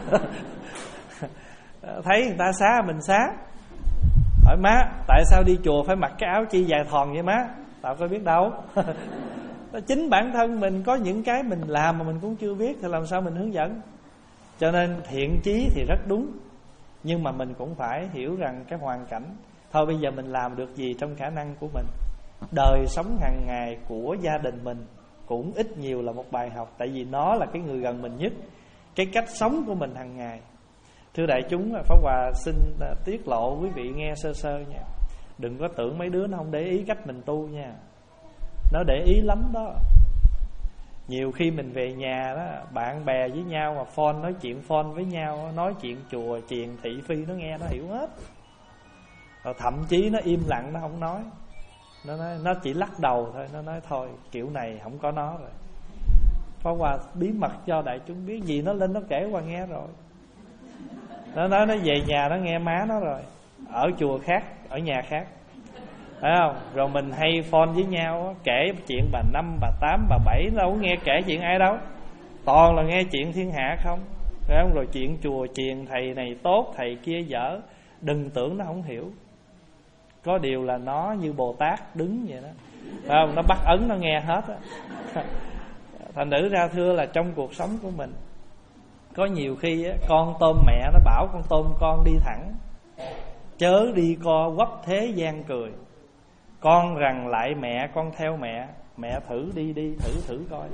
Speaker 1: Thấy người ta xá mình xá. Hỏi má, tại sao đi chùa phải mặc cái áo chi dài thòn vậy má? Tao có biết đâu. Chính bản thân mình có những cái mình làm mà mình cũng chưa biết, thì làm sao mình hướng dẫn? Cho nên thiện chí thì rất đúng, nhưng mà mình cũng phải hiểu rằng cái hoàn cảnh. Thôi bây giờ mình làm được gì trong khả năng của mình. Đời sống hàng ngày của gia đình mình cũng ít nhiều là một bài học. Tại vì nó là cái người gần mình nhất, cái cách sống của mình hàng ngày. Thưa đại chúng, Pháp Hòa xin tiết lộ quý vị nghe sơ sơ nha. Đừng có tưởng mấy đứa nó không để ý cách mình tu nha. Nó để ý lắm đó. Nhiều khi mình về nhà đó, bạn bè với nhau mà phone, nói chuyện phone với nhau, nói chuyện chùa, chuyện thị phi, nó nghe nó hiểu hết. Rồi thậm chí nó im lặng, nó không nói. Nó nói, nó chỉ lắc đầu thôi. Nó nói thôi, kiểu này không có nó rồi. Pháp Hòa bí mật cho đại chúng biết, gì nó lên nó kể qua nghe rồi. Nó nói nó về nhà nó nghe má nó rồi. Ở chùa khác, ở nhà khác, phải không? Rồi mình hay phone với nhau, kể chuyện bà Năm, bà Tám, bà Bảy, đâu có nghe kể chuyện ai đâu. Toàn là nghe chuyện thiên hạ không, phải không? Rồi chuyện chùa chiền, thầy này tốt, thầy kia dở. Đừng tưởng nó không hiểu. Có điều là nó như Bồ Tát đứng vậy đó, phải không? Nó bắt ấn nó nghe hết á. Thành nữ ra thưa là trong cuộc sống của mình, có nhiều khi á, con tôm mẹ nó bảo con tôm con đi thẳng, chớ đi co quắp thế gian cười. Con rằng lại mẹ, con theo mẹ, mẹ thử đi đi, thử thử coi.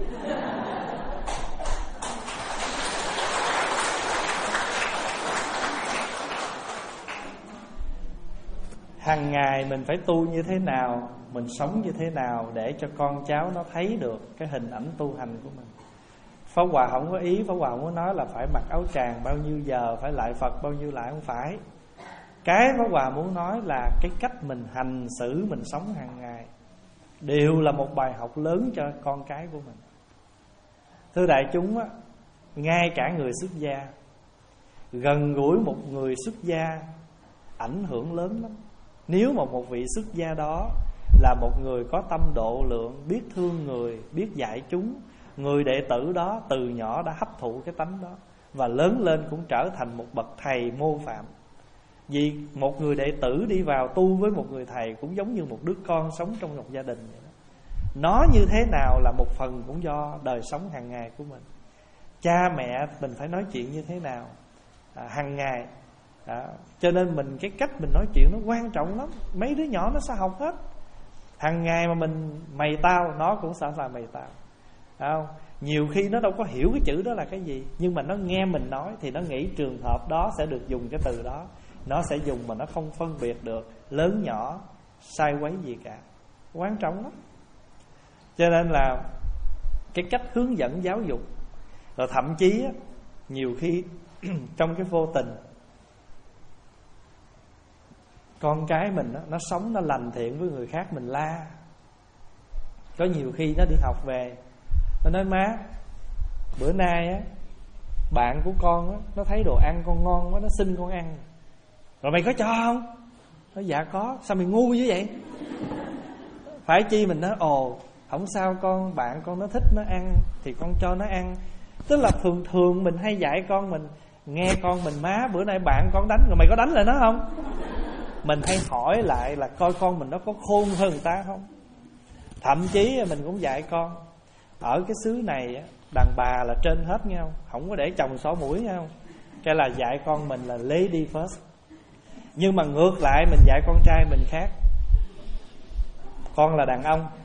Speaker 1: Hằng ngày mình phải tu như thế nào, mình sống như thế nào để cho con cháu nó thấy được cái hình ảnh tu hành của mình. Pháp Hòa không có ý, Pháp Hòa không có nói là phải mặc áo tràng bao nhiêu giờ, phải lại Phật bao nhiêu lại, không phải. Cái Pháp Hòa muốn nói là cái cách mình hành xử, mình sống hàng ngày đều là một bài học lớn cho con cái của mình. Thưa đại chúng á, ngay cả người xuất gia, gần gũi một người xuất gia ảnh hưởng lớn lắm. Nếu mà một vị xuất gia đó là một người có tâm độ lượng, biết thương người, biết dạy chúng, người đệ tử đó từ nhỏ đã hấp thụ cái tánh đó, và lớn lên cũng trở thành một bậc thầy mô phạm. Vì một người đệ tử đi vào tu với một người thầy cũng giống như một đứa con sống trong một gia đình vậy đó. Nó như thế nào là một phần cũng do đời sống hàng ngày của mình. Cha mẹ mình phải nói chuyện như thế nào à, hàng ngày à, cho nên mình cái cách mình nói chuyện nó quan trọng lắm. Mấy đứa nhỏ nó sẽ học hết. Hàng ngày mà mình mày tao, nó cũng sẽ là mày tao, không? Nhiều khi nó đâu có hiểu cái chữ đó là cái gì, nhưng mà nó nghe mình nói thì nó nghĩ trường hợp đó sẽ được dùng cái từ đó. Nó sẽ dùng mà nó không phân biệt được lớn nhỏ, sai quấy gì cả. Quan trọng lắm. Cho nên là cái cách hướng dẫn giáo dục, rồi thậm chí á, nhiều khi trong cái vô tình, con cái mình á, nó sống, nó lành thiện với người khác mình la. Có nhiều khi nó đi học về, nó nói má, bữa nay á, bạn của con á, nó thấy đồ ăn con ngon quá, nó xin con ăn. Rồi mày có cho không? Nó dạ có. Sao mày ngu như vậy? Phải chi mình nói ồ, không sao con, bạn con nó thích nó ăn thì con cho nó ăn. Tức là thường thường mình hay dạy con mình, nghe con mình má, bữa nay bạn con đánh rồi mày có đánh lại nó không? Mình hay hỏi lại là coi con mình nó có khôn hơn người ta không. Thậm chí mình cũng dạy con, ở cái xứ này đàn bà là trên hết nghe không? Không có để chồng xỏ mũi nghe không? Cái là dạy con mình là lady first. Nhưng mà ngược lại mình dạy con trai mình khác. con là đàn ông.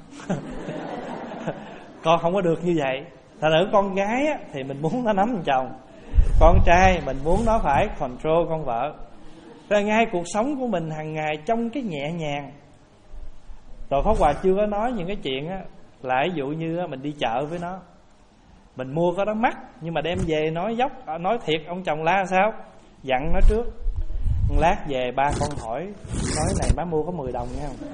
Speaker 1: Con không có được như vậy. Thật nữ con gái á, thì mình muốn nó nắm chồng, con trai mình muốn nó phải control con vợ. Rồi ngay cuộc sống của mình hàng ngày trong cái nhẹ nhàng. Rồi Pháp Hòa chưa có nói những cái chuyện á, là ví dụ như mình đi chợ với nó, mình mua có đó mắc, nhưng mà đem về nói dốc, nói thiệt ông chồng la sao, dặn nó trước. Lát về ba con hỏi, nói này má mua có mười đồng nha không.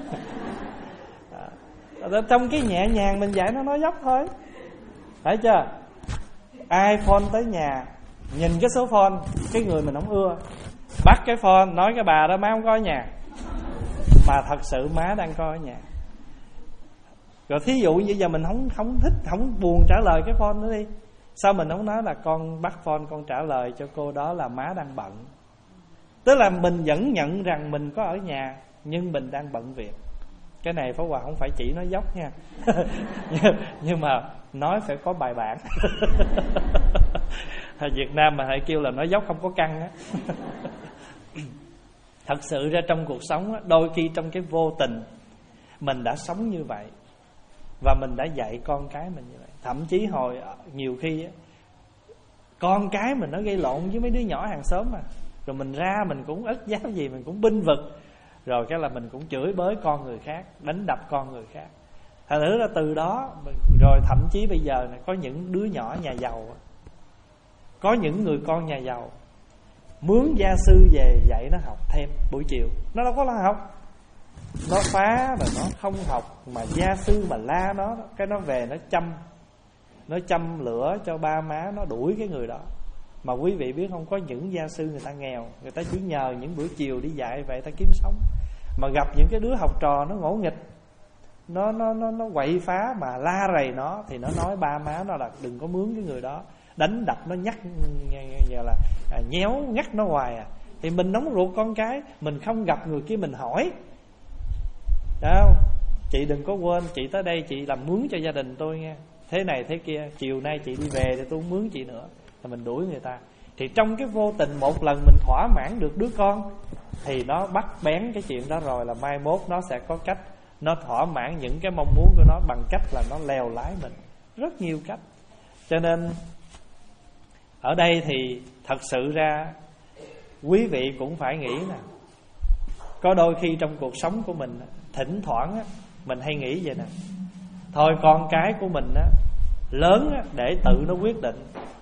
Speaker 1: À, trong cái nhẹ nhàng mình dạy nó nói dốc thôi. Thấy chưa? iPhone tới nhà, nhìn cái số phone, cái người mình không ưa, bắt cái phone, nói cái bà đó má không có ở nhà, mà thật sự má đang coi ở nhà. Rồi thí dụ như giờ mình không không thích, không buồn trả lời cái phone nữa đi, sao mình không nói là con bắt phone con trả lời cho cô đó là má đang bận. Tức là mình vẫn nhận rằng mình có ở nhà, nhưng mình đang bận việc. Cái này Pháp Hòa không phải chỉ nói dốc nha. nhưng, nhưng mà nói phải có bài bản. Việt Nam mà hãy kêu là nói dốc không có căng á. Thật sự ra trong cuộc sống á, đôi khi trong cái vô tình mình đã sống như vậy, và mình đã dạy con cái mình như vậy. Thậm chí hồi nhiều khi á, con cái mình nó gây lộn với mấy đứa nhỏ hàng xóm mà, rồi mình ra mình cũng ức giáo gì, mình cũng binh vực, rồi cái là mình cũng chửi bới con người khác, đánh đập con người khác. Thành thử là từ đó, rồi thậm chí bây giờ này, có những đứa nhỏ nhà giàu, có những người con nhà giàu mướn gia sư về dạy nó học thêm buổi chiều. Nó đâu có là học, nó phá rồi nó không học, mà gia sư mà la nó, cái nó về nó châm, nó châm lửa cho ba má nó, đuổi cái người đó. Mà quý vị biết không, có những gia sư người ta nghèo, người ta chỉ nhờ những buổi chiều đi dạy vậy ta kiếm sống. Mà gặp những cái đứa học trò nó ngỗ nghịch, nó nó nó nó quậy phá mà la rầy nó, thì nó nói ba má nó là đừng có mướn cái người đó, đánh đập nó, nhắc như là à, nhéo ngắt nó hoài à. Thì mình nóng ruột con cái, mình không gặp người kia mình hỏi, thấy không? Chị đừng có quên, chị tới đây chị làm mướn cho gia đình tôi nghe, thế này thế kia, chiều nay chị đi về thì tôi không mướn chị nữa, thì mình đuổi người ta. Thì trong cái vô tình một lần mình thỏa mãn được đứa con, thì nó bắt bén cái chuyện đó, rồi là mai mốt nó sẽ có cách nó thỏa mãn những cái mong muốn của nó bằng cách là nó lèo lái mình, rất nhiều cách. Cho nên ở đây thì thật sự ra quý vị cũng phải nghĩ nè, có đôi khi trong cuộc sống của mình thỉnh thoảng mình hay nghĩ vậy nè, thôi con cái của mình á, lớn á, để tự nó quyết định,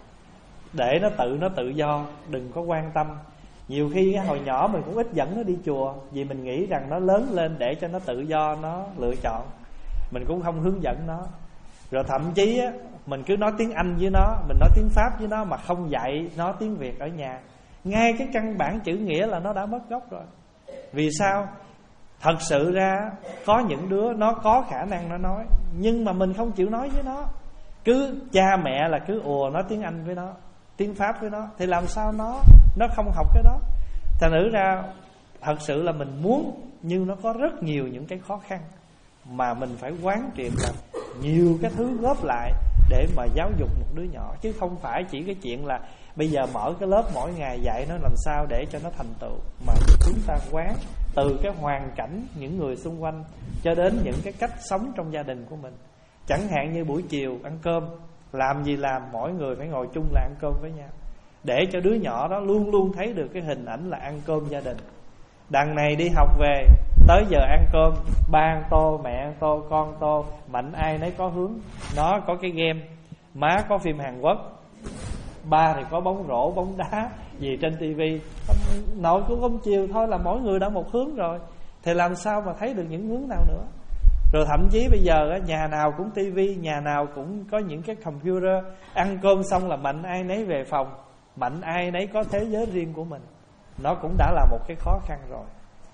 Speaker 1: để nó tự nó tự do, đừng có quan tâm. Nhiều khi hồi nhỏ mình cũng ít dẫn nó đi chùa, vì mình nghĩ rằng nó lớn lên để cho nó tự do nó lựa chọn, mình cũng không hướng dẫn nó. Rồi thậm chí á, mình cứ nói tiếng Anh với nó, mình nói tiếng Pháp với nó, mà không dạy nó tiếng Việt ở nhà. Ngay cái căn bản chữ nghĩa là nó đã mất gốc rồi. Vì sao? Thật sự ra có những đứa nó có khả năng nó nói, nhưng mà mình không chịu nói với nó. Cứ cha mẹ là cứ ùa nói tiếng Anh với nó, tiếng Pháp với nó, thì làm sao nó Nó không học cái đó. Thành nữ ra thật sự là mình muốn, nhưng nó có rất nhiều những cái khó khăn mà mình phải quán triệt là nhiều cái thứ góp lại để mà giáo dục một đứa nhỏ. Chứ không phải chỉ cái chuyện là bây giờ mở cái lớp mỗi ngày dạy nó làm sao để cho nó thành tựu, mà chúng ta quán từ cái hoàn cảnh những người xung quanh cho đến những cái cách sống trong gia đình của mình. Chẳng hạn như buổi chiều ăn cơm, làm gì làm mỗi người phải ngồi chung là ăn cơm với nhau, để cho đứa nhỏ đó luôn luôn thấy được cái hình ảnh là ăn cơm gia đình. Đằng này đi học về, tới giờ ăn cơm, ba ăn tô, mẹ ăn tô, con tô, mạnh ai nấy có hướng. Nó có cái game, má có phim Hàn Quốc, ba thì có bóng rổ, bóng đá gì trên tivi. Nội của cơm chiều thôi là mỗi người đã một hướng rồi, thì làm sao mà thấy được những hướng nào nữa. Rồi thậm chí bây giờ nhà nào cũng tivi, nhà nào cũng có những cái computer. Ăn cơm xong là mạnh ai nấy về phòng, mạnh ai nấy có thế giới riêng của mình. Nó cũng đã là một cái khó khăn rồi.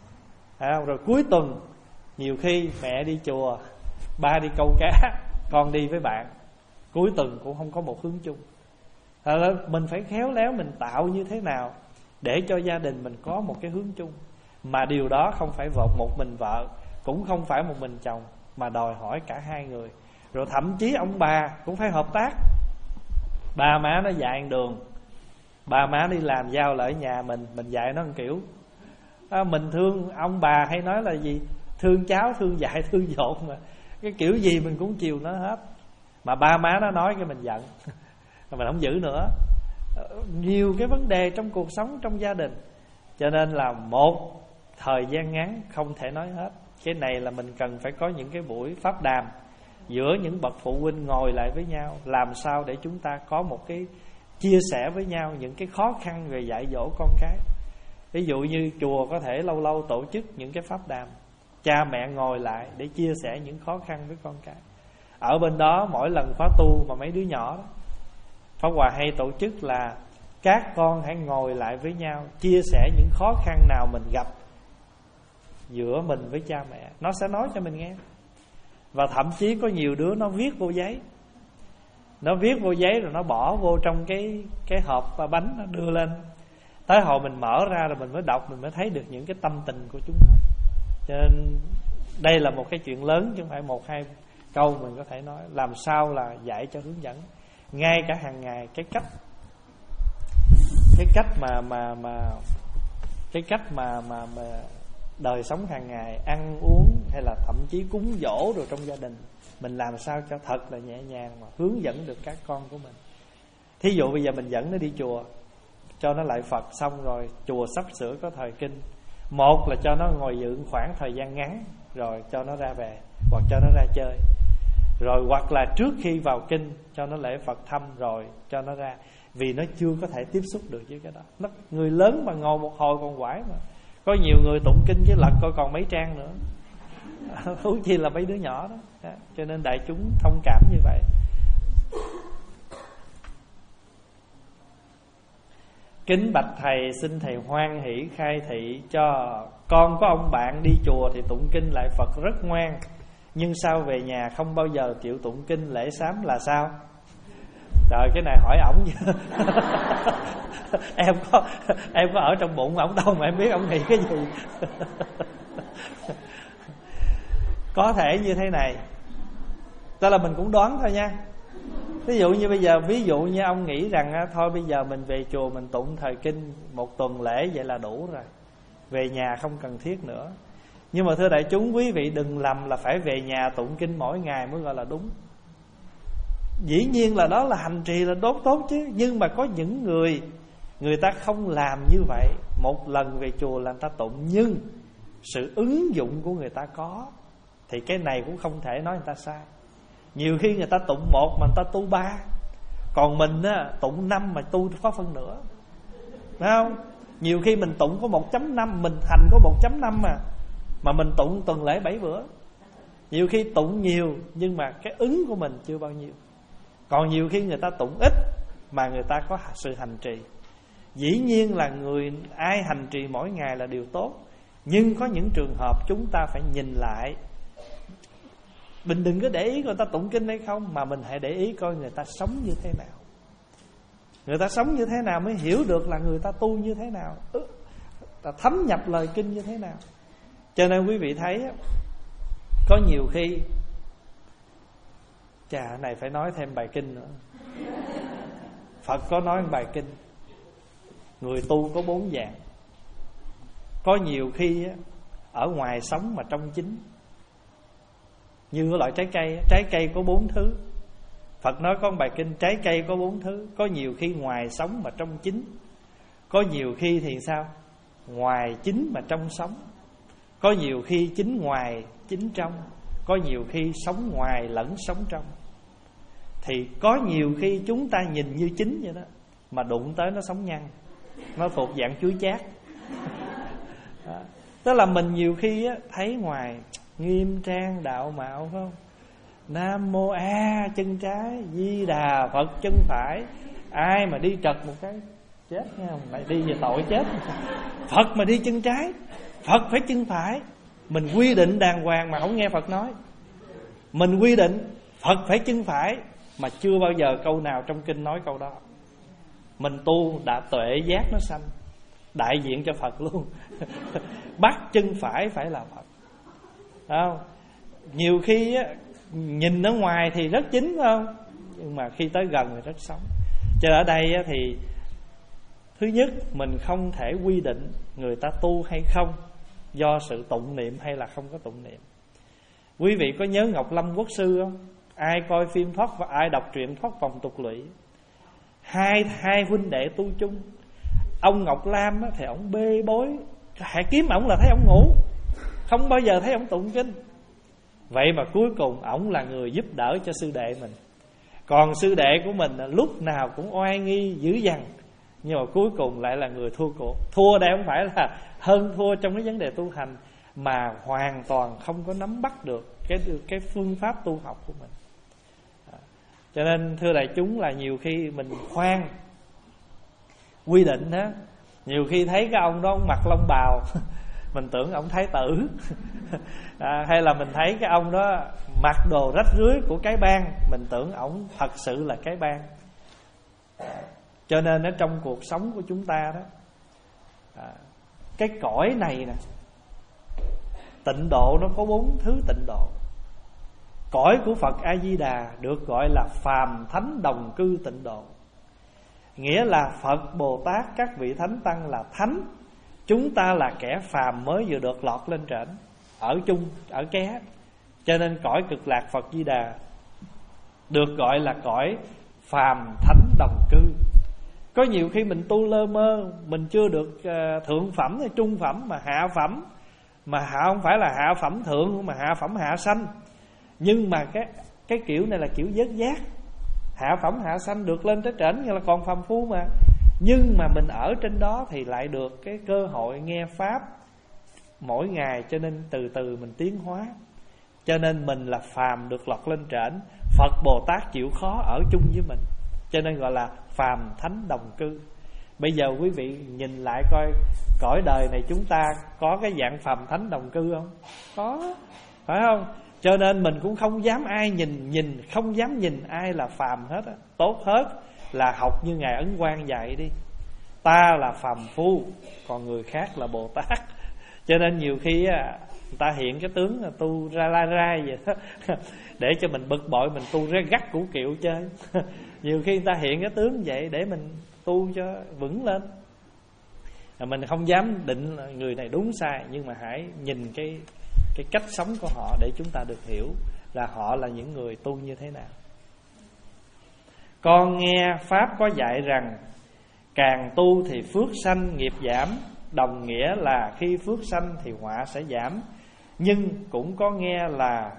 Speaker 1: À, rồi cuối tuần nhiều khi mẹ đi chùa, ba đi câu cá, con đi với bạn, cuối tuần cũng không có một hướng chung. À, mình phải khéo léo mình tạo như thế nào để cho gia đình mình có một cái hướng chung. Mà điều đó không phải vợ một mình vợ, cũng không phải một mình chồng, mà đòi hỏi cả hai người. Rồi thậm chí ông bà cũng phải hợp tác. Ba má nó dạy đường, ba má đi làm giao lại ở nhà mình, mình dạy nó một kiểu. À, mình thương ông bà hay nói là gì? thương cháu, thương dạy, thương dột mà. Cái kiểu gì mình cũng chiều nó hết. Mà ba má nó nói cái mình giận, mình không giữ nữa. Nhiều cái vấn đề trong cuộc sống, trong gia đình. Cho nên là một thời gian ngắn không thể nói hết. Cái này là mình cần phải có những cái buổi pháp đàm giữa những bậc phụ huynh ngồi lại với nhau, làm sao để chúng ta có một cái chia sẻ với nhau những cái khó khăn về dạy dỗ con cái. Ví dụ như chùa có thể lâu lâu tổ chức những cái pháp đàm, cha mẹ ngồi lại để chia sẻ những khó khăn với con cái. Ở bên đó mỗi lần khóa tu mà mấy đứa nhỏ đó, Pháp Hòa hay tổ chức là các con hãy ngồi lại với nhau, chia sẻ những khó khăn nào mình gặp giữa mình với cha mẹ. Nó sẽ nói cho mình nghe. Và thậm chí có nhiều đứa nó viết vô giấy, nó viết vô giấy rồi nó bỏ vô trong cái cái hộp bánh, nó đưa lên. Tới hồi mình mở ra rồi mình mới đọc, mình mới thấy được những cái tâm tình của chúng nó. Cho nên đây là một cái chuyện lớn, chứ không phải một hai câu mình có thể nói. Làm sao là dạy cho hướng dẫn ngay cả hàng ngày, cái cách cái cách mà mà mà cái cách mà mà mà đời sống hàng ngày, ăn uống hay là thậm chí cúng dỗ rồi trong gia đình, mình làm sao cho thật là nhẹ nhàng mà hướng dẫn được các con của mình. Thí dụ bây giờ mình dẫn nó đi chùa, cho nó lại Phật, xong rồi chùa sắp sửa có thời kinh. Một là cho nó ngồi dự khoảng thời gian ngắn, rồi cho nó ra về, hoặc cho nó ra chơi. Rồi hoặc là trước khi vào kinh cho nó lễ Phật thăm, rồi cho nó ra. Vì nó chưa có thể tiếp xúc được với cái đó. Nó, người lớn mà ngồi một hồi còn quải mà. Có nhiều người tụng kinh chứ lật coi còn mấy trang nữa, huống chi là mấy đứa nhỏ đó. Đó. Cho nên đại chúng thông cảm như vậy. Kính bạch thầy, xin thầy hoan hỷ khai thị cho con có ông bạn đi chùa thì tụng kinh lại Phật rất ngoan, nhưng sao về nhà không bao giờ chịu tụng kinh lễ sám là sao? Trời, cái này hỏi ổng chứ. Em có em có ở trong bụng ổng đâu mà em biết ổng nghĩ cái gì. Có thể như thế này, đó là mình cũng đoán thôi nha. Ví dụ như bây giờ, ví dụ như ông nghĩ rằng thôi bây giờ mình về chùa mình tụng thời kinh một tuần lễ vậy là đủ rồi, về nhà không cần thiết nữa. Nhưng mà thưa đại chúng, quý vị đừng lầm là phải về nhà tụng kinh mỗi ngày mới gọi là đúng. Dĩ nhiên là đó là hành trì là tốt tốt chứ. Nhưng mà có những người, người ta không làm như vậy. Một lần về chùa là người ta tụng, nhưng sự ứng dụng của người ta có, thì cái này cũng không thể nói người ta sai. Nhiều khi người ta tụng một mà người ta tu ba, còn mình á, tụng năm mà tu có phân nửa, phải không? Nhiều khi mình tụng có một chấm năm, mình hành có một chấm năm mà Mà mình tụng tuần lễ bảy bữa. Nhiều khi tụng nhiều nhưng mà cái ứng của mình chưa bao nhiêu. Còn nhiều khi người ta tụng ít mà người ta có sự hành trì. Dĩ nhiên là người ai hành trì mỗi ngày là điều tốt, nhưng có những trường hợp chúng ta phải nhìn lại. Mình đừng có để ý người ta tụng kinh hay không, mà mình hãy để ý coi người ta sống như thế nào. Người ta sống như thế nào mới hiểu được là người ta tu như thế nào, ta thấm nhập lời kinh như thế nào. Cho nên quý vị thấy, có nhiều khi, chà, này phải nói thêm bài kinh nữa. Phật có nói bài kinh, người tu có bốn dạng. Có nhiều khi ở ngoài sống mà trong chính. Như loại trái cây, trái cây có bốn thứ. Phật nói có bài kinh, trái cây có bốn thứ. Có nhiều khi ngoài sống mà trong chính. Có nhiều khi thì sao? Ngoài chính mà trong sống. Có nhiều khi chính ngoài chính trong. Có nhiều khi sống ngoài lẫn sống trong. Thì có nhiều khi chúng ta nhìn như chính vậy đó, mà đụng tới nó sống nhăn, nó thuộc dạng chuối chát. Đó. Tức là mình nhiều khi á, thấy ngoài nghiêm trang đạo mạo, phải không? Nam mô A chân trái, Di Đà Phật chân phải. Ai mà đi trật một cái chết nha, mày đi về tội chết. Phật mà đi chân trái, Phật phải chân phải. Mình quy định đàng hoàng mà không nghe Phật nói. Mình quy định Phật phải chân phải, mà chưa bao giờ câu nào trong kinh nói câu đó. Mình tu đã tuệ giác nó sanh, đại diện cho Phật luôn. Bắt chân phải phải là Phật, không? Nhiều khi á, nhìn ở ngoài thì rất chính, phải không? Nhưng mà khi tới gần thì rất sống. Cho ở đây á, thì thứ nhất, mình không thể quy định người ta tu hay không do sự tụng niệm hay là không có tụng niệm. Quý vị có nhớ Ngọc Lâm Quốc sư không? Ai coi phim Thoát và ai đọc truyện Thoát Vòng Tục Lụy, hai hai huynh đệ tu chung. Ông Ngọc Lam thì ông bê bối, hãy kiếm ổng là thấy ổng ngủ, không bao giờ thấy ổng tụng kinh. Vậy mà cuối cùng ổng là người giúp đỡ cho sư đệ mình. Còn sư đệ của mình lúc nào cũng oai nghi dữ dằn, nhưng mà cuối cùng lại là người thua cuộc. Thua đây không phải là hơn thua trong cái vấn đề tu hành, mà hoàn toàn không có nắm bắt được cái cái phương pháp tu học của mình. Cho nên thưa đại chúng là nhiều khi mình khoan quy định đó, nhiều khi thấy cái ông đó ông mặc long bào mình tưởng ông thái tử à, hay là mình thấy cái ông đó mặc đồ rách rưới của cái bang, mình tưởng ổng thật sự là cái bang. Cho nên ở trong cuộc sống của chúng ta đó, à, cái cõi này nè, tịnh độ nó có bốn thứ tịnh độ. Cõi của Phật A Di Đà được gọi là phàm thánh đồng cư tịnh độ, nghĩa là Phật Bồ Tát các vị thánh tăng là thánh, chúng ta là kẻ phàm mới vừa được lọt lên trển, ở chung ở ké. Cho nên cõi Cực Lạc Phật Di Đà được gọi là cõi phàm thánh đồng cư. Có nhiều khi mình tu lơ mơ, mình chưa được uh, thượng phẩm hay trung phẩm mà hạ phẩm, mà hạ không phải là hạ phẩm thượng mà hạ phẩm hạ sanh. Nhưng mà cái cái kiểu này là kiểu vớt giác, hạ phẩm hạ sanh được lên tới trển như là còn phàm phu mà. Nhưng mà mình ở trên đó thì lại được cái cơ hội nghe pháp mỗi ngày, cho nên từ từ mình tiến hóa. Cho nên mình là phàm được lọt lên trển, Phật Bồ Tát chịu khó ở chung với mình, cho nên gọi là phàm thánh đồng cư. Bây giờ quý vị nhìn lại coi cõi đời này chúng ta có cái dạng phàm thánh đồng cư không? Có, phải không? Cho nên mình cũng không dám ai nhìn nhìn không dám nhìn ai là phàm hết á. Tốt hết là học như ngài Ấn Quang dạy đi, ta là phàm phu, còn người khác là Bồ Tát. Cho nên nhiều khi á, người ta hiện cái tướng là tu ra la rai vậy đó để cho mình bực bội, mình tu ra gắt củ kiệu chơi. Nhiều khi người ta hiện cái tướng vậy để mình tu cho vững lên. Mình không dám định người này đúng sai, nhưng mà hãy nhìn cái cái cách sống của họ để chúng ta được hiểu là họ là những người tu như thế nào. Con nghe Pháp có dạy rằng càng tu thì phước sanh nghiệp giảm, đồng nghĩa là khi phước sanh thì họa sẽ giảm. Nhưng cũng có nghe là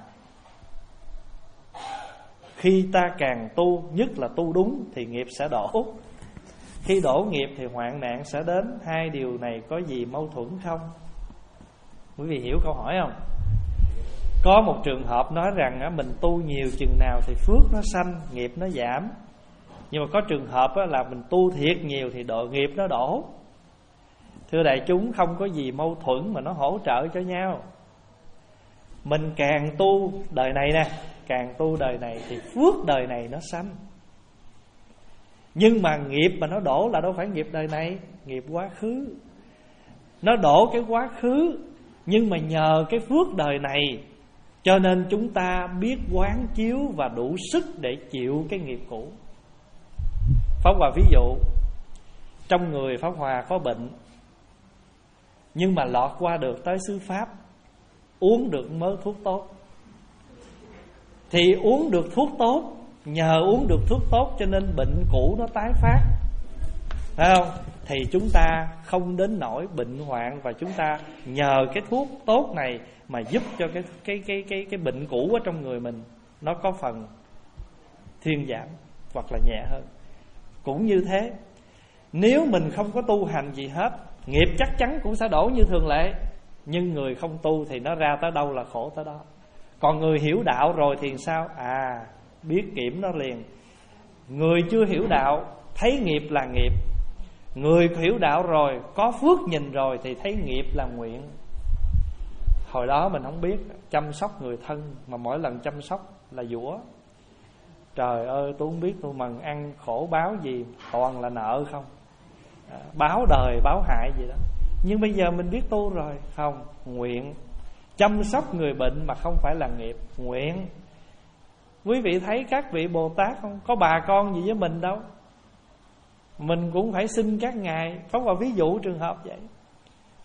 Speaker 1: khi ta càng tu, nhất là tu đúng, thì nghiệp sẽ đổ. Khi đổ nghiệp thì hoạn nạn sẽ đến. Hai điều này có gì mâu thuẫn không? Quý vị hiểu câu hỏi không? Có một trường hợp nói rằng mình tu nhiều chừng nào thì phước nó sanh, nghiệp nó giảm. Nhưng mà có trường hợp là mình tu thiệt nhiều thì độ nghiệp nó đổ. Thưa đại chúng, không có gì mâu thuẫn mà nó hỗ trợ cho nhau. Mình càng tu đời này nè, càng tu đời này thì phước đời này nó sanh. Nhưng mà nghiệp mà nó đổ là đâu phải nghiệp đời này, nghiệp quá khứ. Nó đổ cái quá khứ, nhưng mà nhờ cái phước đời này cho nên chúng ta biết quán chiếu và đủ sức để chịu cái nghiệp cũ. Pháp Hòa ví dụ, trong người Pháp Hòa có bệnh, nhưng mà lọt qua được tới xứ Pháp, uống được mớ thuốc tốt. Thì uống được thuốc tốt, nhờ uống được thuốc tốt cho nên bệnh cũ nó tái phát, phải không? Thì chúng ta không đến nỗi bệnh hoạn, và chúng ta nhờ cái thuốc tốt này mà giúp cho cái cái cái cái cái bệnh cũ ở trong người mình nó có phần thuyên giảm hoặc là nhẹ hơn. Cũng như thế, nếu mình không có tu hành gì hết, nghiệp chắc chắn cũng sẽ đổ như thường lệ. Nhưng người không tu thì nó ra tới đâu là khổ tới đó. Còn người hiểu đạo rồi thì sao? À, biết kiểm nó liền. Người chưa hiểu đạo thấy nghiệp là nghiệp, người hiểu đạo rồi có phước nhìn rồi thì thấy nghiệp là nguyện. Hồi đó mình không biết chăm sóc người thân, mà mỗi lần chăm sóc là giũa. Trời ơi, tôi không biết tôi mần ăn khổ báo gì, toàn là nợ không, à, báo đời báo hại gì đó. Nhưng bây giờ mình biết tu rồi, không, nguyện. Chăm sóc người bệnh mà không phải là nghiệp, nguyện. Quý vị thấy các vị Bồ Tát không? Có bà con gì với mình đâu, mình cũng phải xin các ngài. Pháp Hòa ví dụ trường hợp vậy.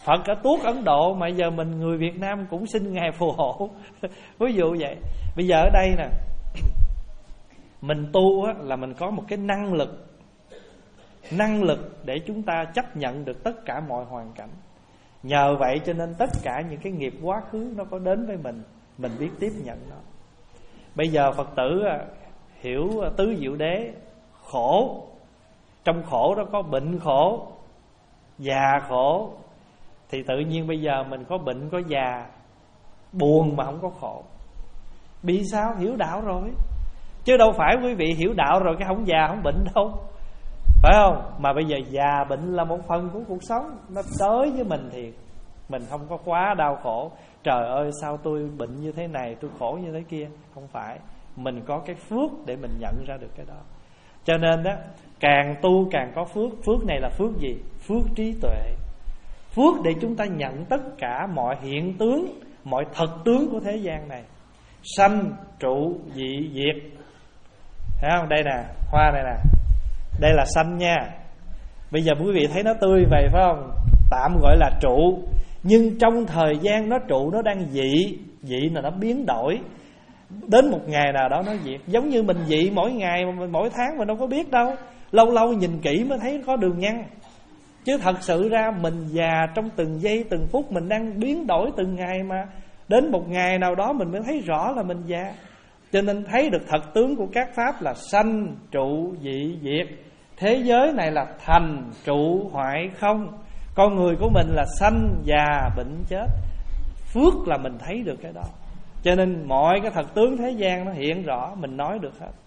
Speaker 1: Phật ở Tuốt Ấn Độ mà giờ mình người Việt Nam cũng xin Ngài phù hộ. Ví dụ vậy. Bây giờ ở đây nè, mình tu á, là mình có một cái năng lực, năng lực để chúng ta chấp nhận được tất cả mọi hoàn cảnh. Nhờ vậy cho nên tất cả những cái nghiệp quá khứ nó có đến với mình, mình biết tiếp nhận nó. Bây giờ Phật tử hiểu tứ diệu đế, khổ, trong khổ đó có bệnh khổ, già khổ, thì tự nhiên bây giờ mình có bệnh có già, buồn mà không có khổ. Vì sao? Hiểu đạo rồi. Chứ đâu phải quý vị hiểu đạo rồi cái không già không bệnh đâu, phải không? Mà bây giờ già bệnh là một phần của cuộc sống, nó tới với mình thì mình không có quá đau khổ. Trời ơi sao tôi bệnh như thế này, tôi khổ như thế kia. Không phải. Mình có cái phước để mình nhận ra được cái đó. Cho nên đó, càng tu càng có phước. Phước này là phước gì? Phước trí tuệ. Phước để chúng ta nhận tất cả mọi hiện tướng, mọi thật tướng của thế gian này. Sanh, trụ, dị, diệt. Thấy không? Đây nè, hoa này nè, đây là sanh nha. Bây giờ quý vị thấy nó tươi vậy phải không? Tạm gọi là trụ. Nhưng trong thời gian nó trụ, nó đang dị. Dị là nó biến đổi. Đến một ngày nào đó nó diệt. Giống như mình dị mỗi ngày, mỗi tháng mình đâu có biết đâu. Lâu lâu nhìn kỹ mới thấy có đường nhăn. Chứ thật sự ra mình già trong từng giây từng phút, mình đang biến đổi từng ngày mà. Đến một ngày nào đó mình mới thấy rõ là mình già. Cho nên thấy được thật tướng của các pháp là sanh, trụ, dị, diệt. Thế giới này là thành, trụ, hoại, không. Con người của mình là sanh, già, bệnh, chết. Phước là mình thấy được cái đó. Cho nên mọi cái thật tướng thế gian nó hiện rõ, mình nói được hết.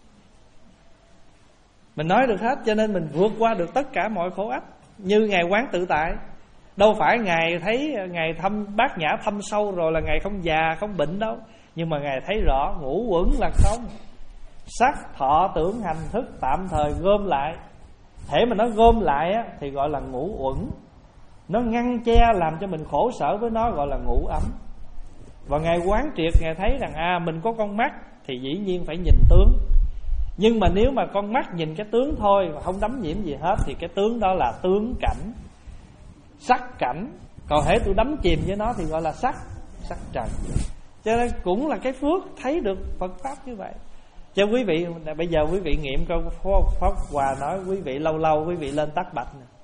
Speaker 1: Mình nói được hết, cho nên mình vượt qua được tất cả mọi khổ ách. Như Ngài Quán Tự Tại. Đâu phải Ngài thấy, Ngài thâm bát nhã thâm sâu rồi là Ngài không già, không bệnh đâu. Nhưng mà Ngài thấy rõ ngũ uẩn là không. Sắc, thọ, tưởng, hành, thức tạm thời gom lại. Thể mà nó gom lại á, thì gọi là ngũ uẩn. Nó ngăn che làm cho mình khổ sở với nó, gọi là ngũ ấm. Và Ngài quán triệt, Ngài thấy rằng à mình có con mắt thì dĩ nhiên phải nhìn tướng. Nhưng mà nếu mà con mắt nhìn cái tướng thôi mà không đắm nhiễm gì hết, thì cái tướng đó là tướng cảnh, sắc cảnh. Còn hễ tôi đắm chìm với nó thì gọi là sắc, sắc trần. Cho nên cũng là cái phước thấy được Phật Pháp như vậy. Cho quý vị, bây giờ quý vị nghiệm câu Pháp Hòa nói, quý vị lâu lâu quý vị lên tắt bạch nè.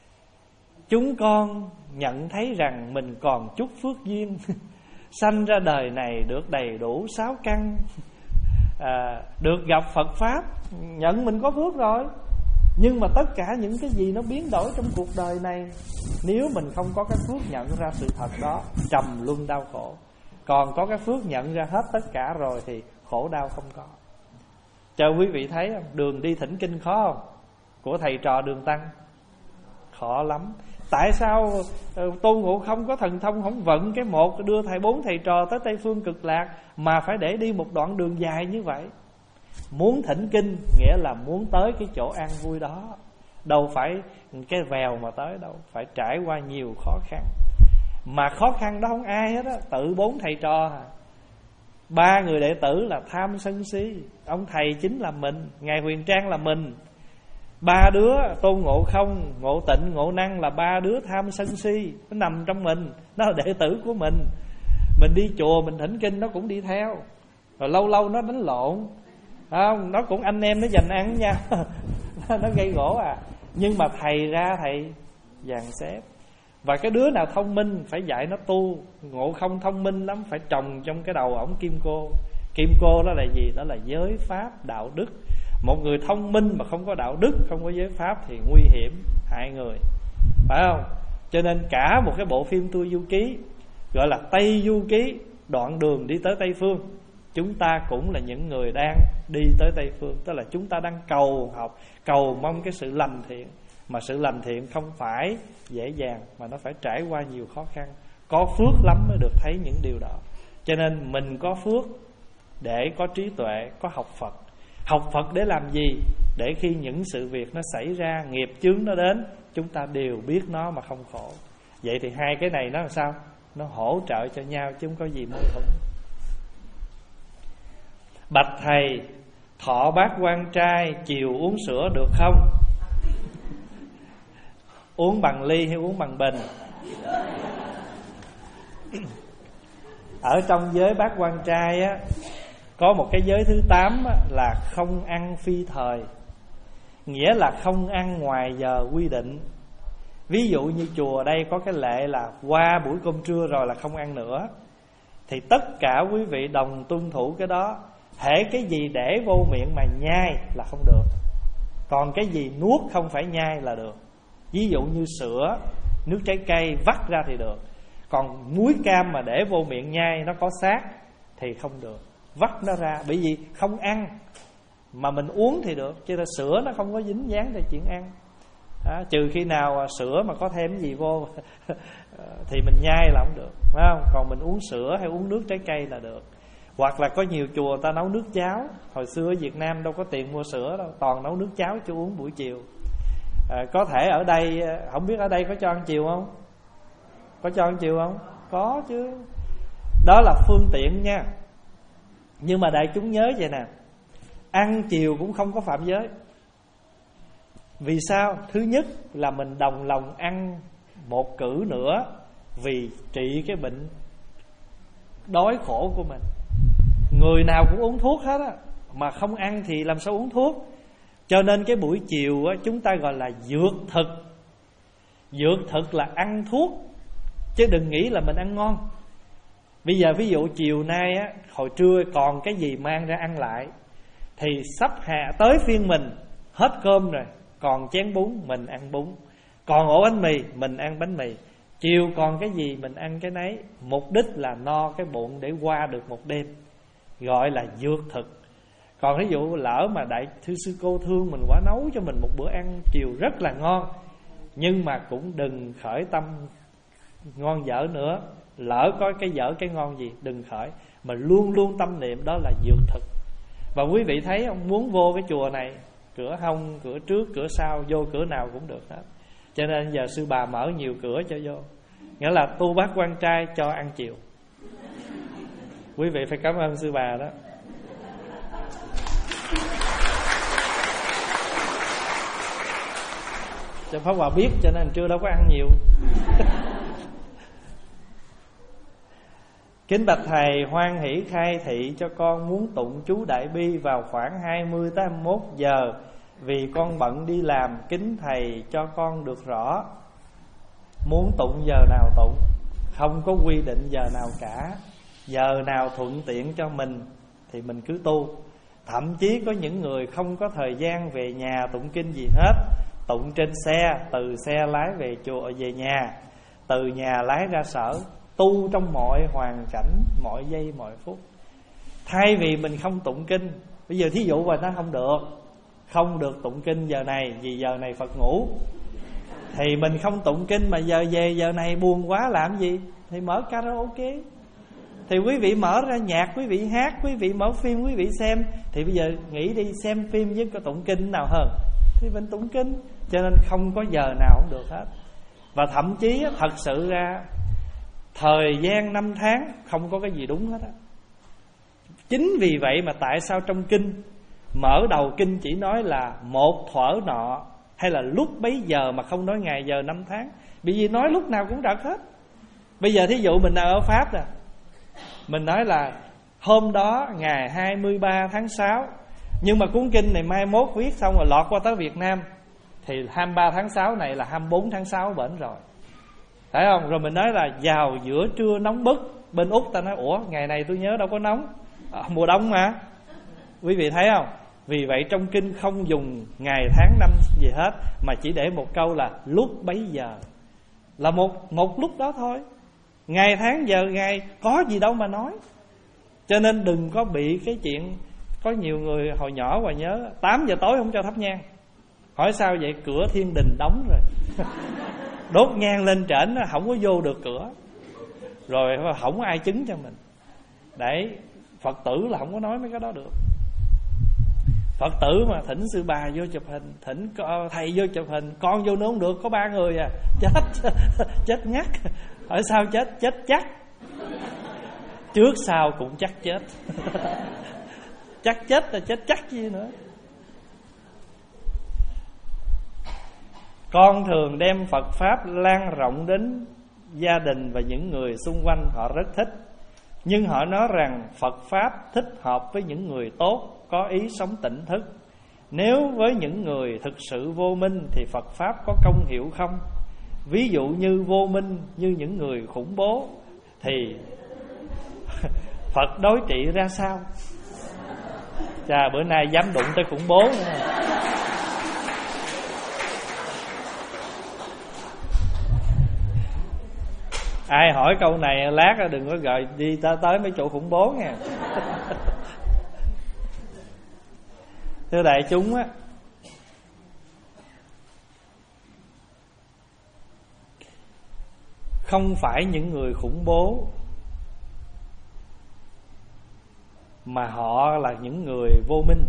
Speaker 1: Chúng con nhận thấy rằng mình còn chút phước duyên, sanh ra đời này được đầy đủ sáu căn, à, được gặp Phật Pháp, nhận mình có phước rồi. Nhưng mà tất cả những cái gì nó biến đổi trong cuộc đời này, nếu mình không có cái phước nhận ra sự thật đó, trầm luân đau khổ. Còn có cái phước nhận ra hết tất cả rồi thì khổ đau không có. Cho quý vị thấy không? Đường đi thỉnh kinh khó không? Của thầy trò Đường Tăng khó lắm. Tại sao Tôn Ngộ Không có thần thông không vận cái một đưa thầy bốn thầy trò tới Tây Phương Cực Lạc, mà phải để đi một đoạn đường dài như vậy? Muốn thỉnh kinh nghĩa là muốn tới cái chỗ an vui đó, đâu phải cái vèo mà tới đâu, phải trải qua nhiều khó khăn. Mà khó khăn đó không ai hết á, tự bốn thầy trò à. Ba người đệ tử là tham sân si, ông thầy chính là mình, Ngài Huyền Trang là mình. Ba đứa Tôn Ngộ Không, Ngộ Tịnh, Ngộ Năng là ba đứa tham sân si, nó nằm trong mình, nó là đệ tử của mình. Mình đi chùa mình thỉnh kinh nó cũng đi theo, rồi lâu lâu nó đánh lộn, không? Nó cũng anh em nó giành ăn nha. Nó gây gỗ à. Nhưng mà thầy ra thầy dàn xếp. Và cái đứa nào thông minh phải dạy nó tu. Ngộ Không thông minh lắm, phải trồng trong cái đầu ổng kim cô. Kim cô đó là gì? Đó là giới pháp, đạo đức. Một người thông minh mà không có đạo đức, không có giới pháp thì nguy hiểm, hại người, phải không? Cho nên cả một cái bộ phim tôi du ký gọi là Tây Du Ký, đoạn đường đi tới Tây Phương. Chúng ta cũng là những người đang đi tới Tây Phương. Tức là chúng ta đang cầu học, cầu mong cái sự lành thiện. Mà sự lành thiện không phải dễ dàng, mà nó phải trải qua nhiều khó khăn. Có phước lắm mới được thấy những điều đó. Cho nên mình có phước để có trí tuệ, có học Phật. Học Phật để làm gì? Để khi những sự việc nó xảy ra, nghiệp chướng nó đến, chúng ta đều biết nó mà không khổ. Vậy thì hai cái này nó làm sao? Nó hỗ trợ cho nhau chứ không có gì mâu thuẫn. Bạch thầy, thọ bát quan trai, chiều uống sữa được không? Uống bằng ly hay uống bằng bình? Ở trong giới bát quan trai á, có một cái giới thứ tám á, là không ăn phi thời. Nghĩa là không ăn ngoài giờ quy định. Ví dụ như chùa đây có cái lệ là qua buổi cơm trưa rồi là không ăn nữa, thì tất cả quý vị đồng tuân thủ cái đó. Hễ cái gì để vô miệng mà nhai là không được, còn cái gì nuốt không phải nhai là được. Ví dụ như sữa, nước trái cây vắt ra thì được. Còn muối cam mà để vô miệng nhai nó có xác thì không được, vắt nó ra. Bởi vì không ăn, mà mình uống thì được. Chứ là sữa nó không có dính dáng về chuyện ăn. Đó, trừ khi nào sữa mà có thêm gì vô thì mình nhai là không được, phải không? Còn mình uống sữa hay uống nước trái cây là được. Hoặc là có nhiều chùa ta nấu nước cháo. Hồi xưa ở Việt Nam đâu có tiền mua sữa đâu, toàn nấu nước cháo cho uống buổi chiều. à, Có thể ở đây, không biết ở đây có cho ăn chiều không? Có cho ăn chiều không? Có chứ. Đó là phương tiện nha. Nhưng mà đại chúng nhớ vậy nè, ăn chiều cũng không có phạm giới. Vì sao? Thứ nhất là mình đồng lòng ăn một cữ nữa vì trị cái bệnh đói khổ của mình. Người nào cũng uống thuốc hết á, mà không ăn thì làm sao uống thuốc. Cho nên cái buổi chiều á, chúng ta gọi là dược thực. Dược thực là ăn thuốc, chứ đừng nghĩ là mình ăn ngon. Bây giờ ví dụ chiều nay á, hồi trưa còn cái gì mang ra ăn lại, thì sắp hạ tới phiên mình hết cơm rồi, còn chén bún mình ăn bún, còn ổ bánh mì mình ăn bánh mì. Chiều còn cái gì mình ăn cái nấy. Mục đích là no cái bụng để qua được một đêm, gọi là dược thực. Còn ví dụ lỡ mà đại thư sư cô thương mình quá, nấu cho mình một bữa ăn chiều rất là ngon, nhưng mà cũng đừng khởi tâm ngon dở nữa. Lỡ có cái dở cái ngon gì đừng khởi, mà luôn luôn tâm niệm đó là dược thực. Và quý vị thấy ông muốn vô cái chùa này, cửa hông, cửa trước, cửa sau, vô cửa nào cũng được hết. Cho nên giờ sư bà mở nhiều cửa cho vô. Nghĩa là tu bát quan trai cho ăn chiều. Quý vị phải cảm ơn sư bà đó. Cho Pháp Hòa biết, cho nên trưa đâu có ăn nhiều. Kính bạch thầy, hoan hỷ khai thị cho con muốn tụng chú Đại Bi vào khoảng hai mươi tới hai mươi mốt giờ, vì con bận đi làm. Kính thầy cho con được rõ. Muốn tụng giờ nào tụng, không có quy định giờ nào cả. Giờ nào thuận tiện cho mình thì mình cứ tu. Thậm chí có những người không có thời gian về nhà tụng kinh gì hết, tụng trên xe, từ xe lái về chùa về nhà, từ nhà lái ra sở, tu trong mọi hoàn cảnh, mọi giây mọi phút. Thay vì mình không tụng kinh, bây giờ thí dụ mà nó không được, không được tụng kinh giờ này vì giờ này Phật ngủ, thì mình không tụng kinh mà giờ về giờ này buồn quá làm gì? Thì mở karaoke. Thì quý vị mở ra nhạc, quý vị hát, quý vị mở phim, quý vị xem. Thì bây giờ nghĩ đi, xem phim với có tụng kinh nào hơn thì mình tụng kinh. Cho nên không có giờ nào cũng được hết. Và thậm chí thật sự ra thời gian năm tháng không có cái gì đúng hết á. Chính vì vậy mà tại sao trong kinh mở đầu kinh chỉ nói là một thuở nọ, hay là lúc bấy giờ, mà không nói ngày giờ năm tháng? Bởi vì nói lúc nào cũng trật hết. Bây giờ thí dụ mình đang ở Pháp nè, mình nói là hôm đó ngày hai mươi ba tháng sáu, nhưng mà cuốn kinh này mai mốt viết xong rồi lọt qua tới Việt Nam, thì hai mươi ba tháng sáu này là hai mươi bốn tháng sáu bển rồi, phải không? Rồi mình nói là vào giữa trưa nóng bức. Bên Úc ta nói ủa ngày này tôi nhớ đâu có nóng, à, mùa đông mà. Quý vị thấy không? Vì vậy trong kinh không dùng ngày tháng năm gì hết, mà chỉ để một câu là lúc bấy giờ, là một, một lúc đó thôi. Ngày tháng giờ ngày có gì đâu mà nói. Cho nên đừng có bị cái chuyện, có nhiều người hồi nhỏ và nhớ tám giờ tối không cho thắp nhang. Hỏi sao vậy? Cửa thiên đình đóng rồi. Đốt nhang lên trển không có vô được cửa, rồi không có ai chứng cho mình. Đấy, Phật tử là không có nói mấy cái đó được. Phật tử mà thỉnh sư bà vô chụp hình, thỉnh thầy vô chụp hình, con vô nữa không được, có ba người à, chết chết ngắt. Hỏi sao chết? Chết chắc. Trước sau cũng chắc chết. Chắc chết là chết chắc gì nữa. Con thường đem Phật Pháp lan rộng đến gia đình và những người xung quanh họ rất thích. Nhưng họ nói rằng Phật Pháp thích hợp với những người tốt, có ý sống tỉnh thức. Nếu với những người thực sự vô minh thì Phật Pháp có công hiệu không? Ví dụ như vô minh như những người khủng bố thì Phật đối trị ra sao? Chà, bữa nay dám đụng tới khủng bố nữa. Ai hỏi câu này lát đừng có gợi đi tới, tới mấy chỗ khủng bố nha. Thưa đại chúng á, không phải những người khủng bố mà họ là những người vô minh.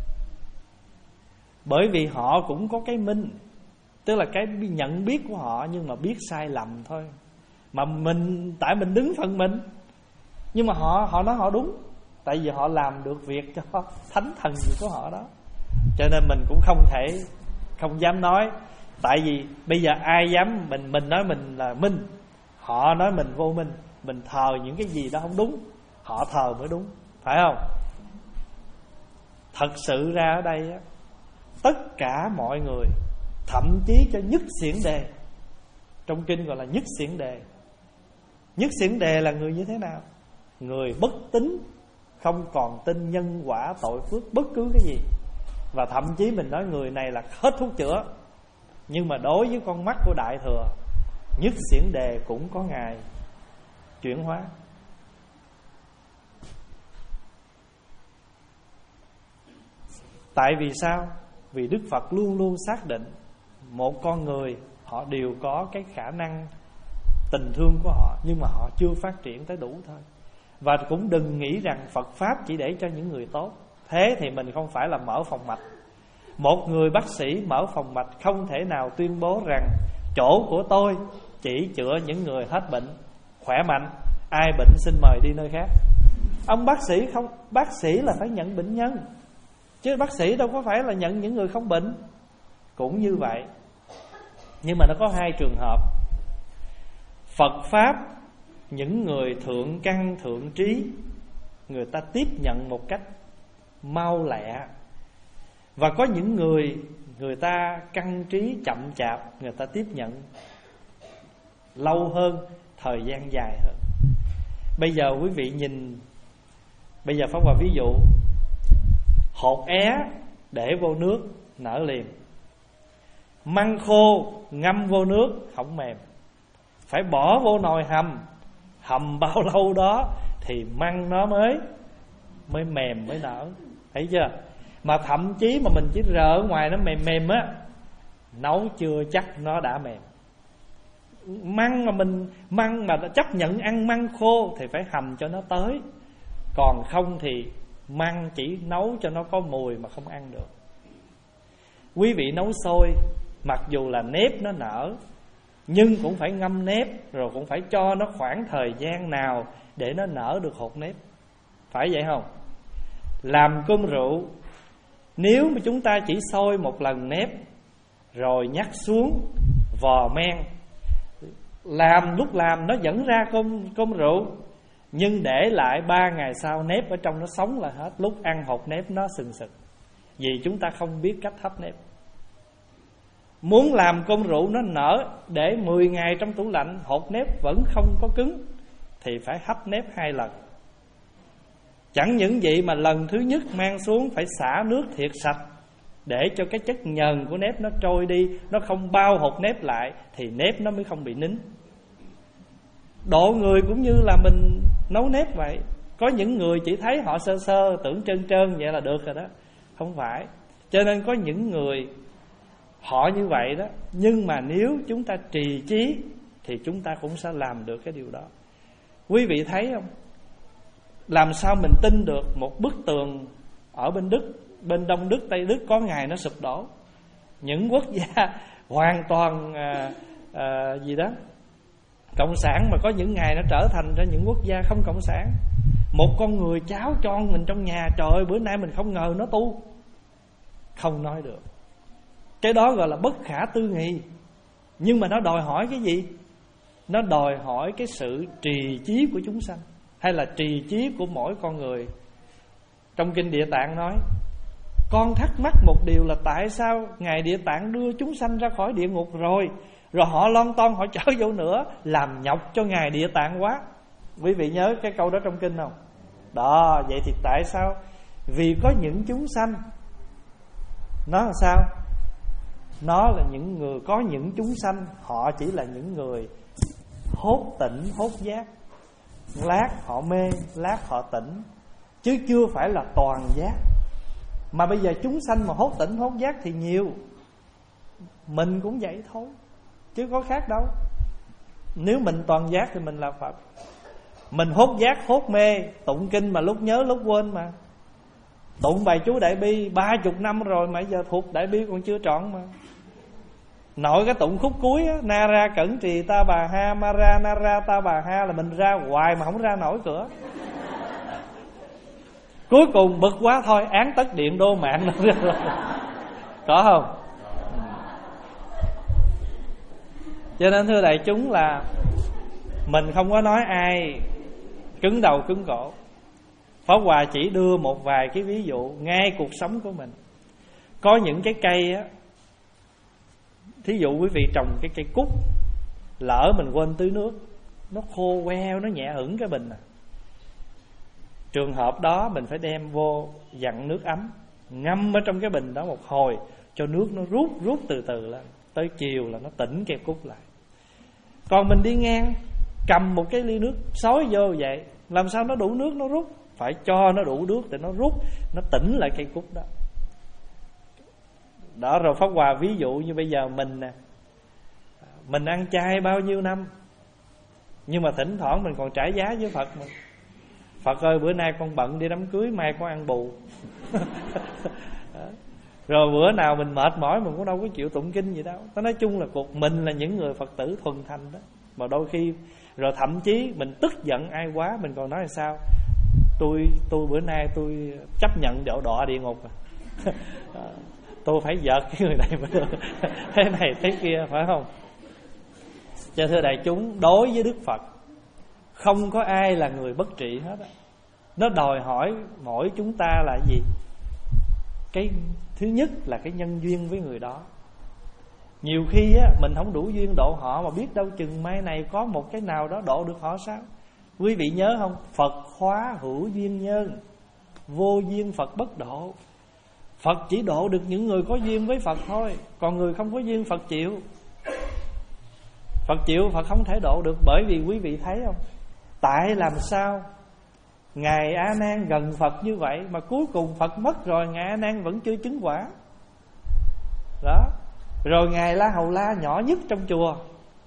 Speaker 1: Bởi vì họ cũng có cái minh, tức là cái nhận biết của họ, nhưng mà biết sai lầm thôi. Mà mình, tại mình đứng phần mình. Nhưng mà họ họ nói họ đúng, tại vì họ làm được việc cho thánh thần gì của họ đó. Cho nên mình cũng không thể, không dám nói. Tại vì bây giờ ai dám, mình mình nói mình là minh, họ nói mình vô minh. Mình thờ những cái gì đó không đúng, họ thờ mới đúng, phải không? Thật sự ra ở đây á, tất cả mọi người, thậm chí cho nhất xiển đề, trong kinh gọi là nhất xiển đề. Nhất xiển đề là người như thế nào? Người bất tín, không còn tin nhân quả tội phước bất cứ cái gì. Và thậm chí mình nói người này là hết thuốc chữa. Nhưng mà đối với con mắt của Đại Thừa, nhất xiển đề cũng có ngày chuyển hóa. Tại vì sao? Vì Đức Phật luôn luôn xác định một con người họ đều có cái khả năng tình thương của họ, nhưng mà họ chưa phát triển tới đủ thôi. Và cũng đừng nghĩ rằng Phật Pháp chỉ để cho những người tốt. Thế thì mình không phải là mở phòng mạch. Một người bác sĩ mở phòng mạch không thể nào tuyên bố rằng chỗ của tôi chỉ chữa những người hết bệnh, khỏe mạnh, ai bệnh xin mời đi nơi khác. Ông bác sĩ không, bác sĩ là phải nhận bệnh nhân, chứ bác sĩ đâu có phải là nhận những người không bệnh. Cũng như vậy. Nhưng mà nó có hai trường hợp. Phật Pháp, những người thượng căn thượng trí, người ta tiếp nhận một cách mau lẹ. Và có những người, người ta căn trí chậm chạp, người ta tiếp nhận lâu hơn, thời gian dài hơn. Bây giờ quý vị nhìn, bây giờ Pháp Hòa ví dụ, hột é để vô nước nở liền, măng khô ngâm vô nước không mềm, phải bỏ vô nồi hầm, hầm bao lâu đó thì măng nó mới mới mềm, mới nở. Thấy chưa? Mà thậm chí mà mình chỉ rờ ở ngoài nó mềm mềm á, nấu chưa chắc nó đã mềm. Măng mà mình măng mà chấp nhận ăn măng khô thì phải hầm cho nó tới. Còn không thì măng chỉ nấu cho nó có mùi mà không ăn được. Quý vị nấu xôi, mặc dù là nếp nó nở, nhưng cũng phải ngâm nếp, rồi cũng phải cho nó khoảng thời gian nào để nó nở được hột nếp. Phải vậy không? Làm cơm rượu, nếu mà chúng ta chỉ sôi một lần nếp rồi nhắc xuống vò men, làm lúc làm nó vẫn ra cơm, cơm rượu, nhưng để lại ba ngày sau nếp ở trong nó sống là hết. Lúc ăn hột nếp nó sừng sực, vì chúng ta không biết cách hấp nếp. Muốn làm cơm rượu nó nở, để mười ngày trong tủ lạnh hột nếp vẫn không có cứng, thì phải hấp nếp hai lần. Chẳng những vậy mà lần thứ nhất mang xuống phải xả nước thiệt sạch, để cho cái chất nhờn của nếp nó trôi đi, nó không bao hột nếp lại, thì nếp nó mới không bị nín. Độ người cũng như là mình nấu nếp vậy. Có những người chỉ thấy họ sơ sơ, tưởng trơn trơn vậy là được rồi đó. Không phải. Cho nên có những người họ như vậy đó, nhưng mà nếu chúng ta trì trí thì chúng ta cũng sẽ làm được cái điều đó. Quý vị thấy không? Làm sao mình tin được một bức tường ở bên Đức, bên Đông Đức, Tây Đức có ngày nó sụp đổ? Những quốc gia hoàn toàn à, à, gì đó cộng sản, mà có những ngày nó trở thành ra những quốc gia không cộng sản. Một con người cháu con mình trong nhà, trời ơi bữa nay mình không ngờ nó tu. Không nói được. Cái đó gọi là bất khả tư nghị. Nhưng mà nó đòi hỏi cái gì? nó đòi hỏi cái sự trì trí của chúng sanh, hay là trì trí của mỗi con người. Trong Kinh Địa Tạng nói, con thắc mắc một điều là tại sao Ngài Địa Tạng đưa chúng sanh ra khỏi địa ngục rồi, rồi họ lon ton họ trở vô nữa, làm nhọc cho Ngài Địa Tạng quá. Quý vị nhớ cái câu đó trong kinh không? Đó, vậy thì tại sao? Vì có những chúng sanh, nó là sao? Nó là những người, có những chúng sanh họ chỉ là những người hốt tỉnh, hốt giác. Lát họ mê, lát họ tỉnh, chứ chưa phải là toàn giác. Mà bây giờ chúng sanh mà hốt tỉnh, hốt giác thì nhiều. Mình cũng vậy thôi, chứ có khác đâu. Nếu mình toàn giác thì mình là Phật. Mình hốt giác, hốt mê, tụng kinh mà lúc nhớ lúc quên mà. Tụng bài chú Đại Bi ba chục năm rồi mà giờ thuộc Đại Bi còn chưa trọn mà. Nội cái tụng khúc cuối á, na ra cẩn trì ta bà ha, ma ra na ra ta bà ha, là mình ra hoài mà không ra nổi cửa. Cuối cùng bực quá thôi, án tất điện đô mạng. Có không? Cho nên thưa đại chúng là mình không có nói ai cứng đầu cứng cổ. Pháp Hòa chỉ đưa một vài cái ví dụ ngay cuộc sống của mình. Có những cái cây á, thí dụ quý vị trồng cái cây cúc, lỡ mình quên tưới nước, nó khô queo, nó nhẹ hửng cái bình à. Trường hợp đó mình phải đem vô dặn nước ấm, ngâm ở trong cái bình đó một hồi, cho nước nó rút rút từ từ lên, tới chiều là nó tỉnh cây cúc lại. Còn mình đi ngang, cầm một cái ly nước xối vô vậy, làm sao nó đủ nước nó rút? Phải cho nó đủ nước để nó rút, nó tỉnh lại cây cúc đó. Đó, rồi Pháp Hòa ví dụ như bây giờ mình nè, mình ăn chay bao nhiêu năm, nhưng mà thỉnh thoảng mình còn trả giá với Phật mình. Phật ơi, bữa nay con bận đi đám cưới, mai con ăn bù. Rồi bữa nào mình mệt mỏi mình cũng đâu có chịu tụng kinh gì đâu. Nói chung là cuộc mình là những người Phật tử thuần thành đó. Mà đôi khi, rồi thậm chí mình tức giận ai quá, mình còn nói là sao? Tôi tôi bữa nay tôi chấp nhận đọa đọa địa ngục à. Tôi phải giật cái người này thế này thế kia, phải không? Cho thưa đại chúng, đối với Đức Phật không có ai là người bất trị hết á. Nó đòi hỏi mỗi chúng ta là gì? Cái thứ nhất là cái nhân duyên với người đó. Nhiều khi á, mình không đủ duyên độ họ, mà biết đâu chừng mai này có một cái nào đó độ được họ sao? Quý vị nhớ không? Phật khóa hữu duyên nhân, vô duyên Phật bất độ. Phật chỉ độ được những người có duyên với Phật thôi, còn người không có duyên Phật chịu. Phật chịu, Phật không thể độ được. Bởi vì quý vị thấy không? Tại làm sao Ngài A Nan gần Phật như vậy mà cuối cùng Phật mất rồi, Ngài A Nan vẫn chưa chứng quả. Đó. Rồi Ngài La Hầu La nhỏ nhất trong chùa,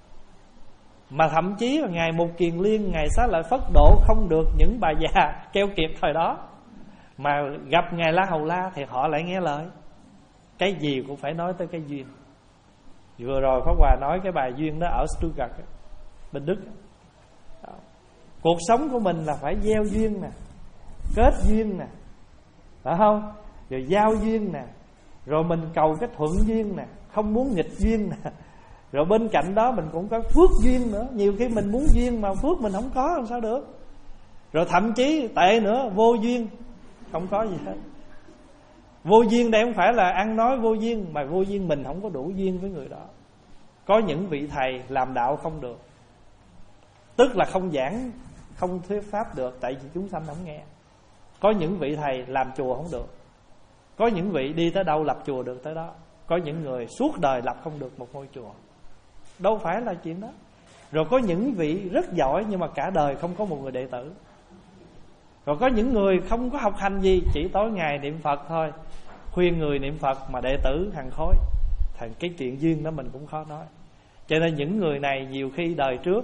Speaker 1: mà thậm chí là Ngài Mục Kiền Liên, Ngài Xá Lợi Phất độ không được những bà già keo kiệt thời đó, mà gặp Ngài La Hầu La thì họ lại nghe lời. Cái gì cũng phải nói tới cái duyên. Vừa rồi Pháp Hòa nói cái bài duyên đó ở Stuttgart bên Đức. Đó. Cuộc sống của mình là phải gieo duyên nè, kết duyên nè, phải không? Rồi giao duyên nè, rồi mình cầu cái thuận duyên nè, không muốn nghịch duyên nè. Rồi bên cạnh đó mình cũng có phước duyên nữa. Nhiều khi mình muốn duyên mà phước mình không có làm sao được. Rồi thậm chí tệ nữa, vô duyên, không có gì hết. Vô duyên đây không phải là ăn nói vô duyên, mà vô duyên mình không có đủ duyên với người đó. Có những vị thầy làm đạo không được, tức là không giảng, không thuyết pháp được, tại vì chúng sanh không nghe. Có những vị thầy làm chùa không được, có những vị đi tới đâu lập chùa được tới đó. Có những người suốt đời lập không được một ngôi chùa, đâu phải là chuyện đó. Rồi có những vị rất giỏi nhưng mà cả đời không có một người đệ tử. Rồi có những người không có học hành gì, chỉ tối ngày niệm Phật thôi, khuyên người niệm Phật mà đệ tử hàng khối. Thành cái chuyện duyên đó mình cũng khó nói. Cho nên những người này nhiều khi đời trước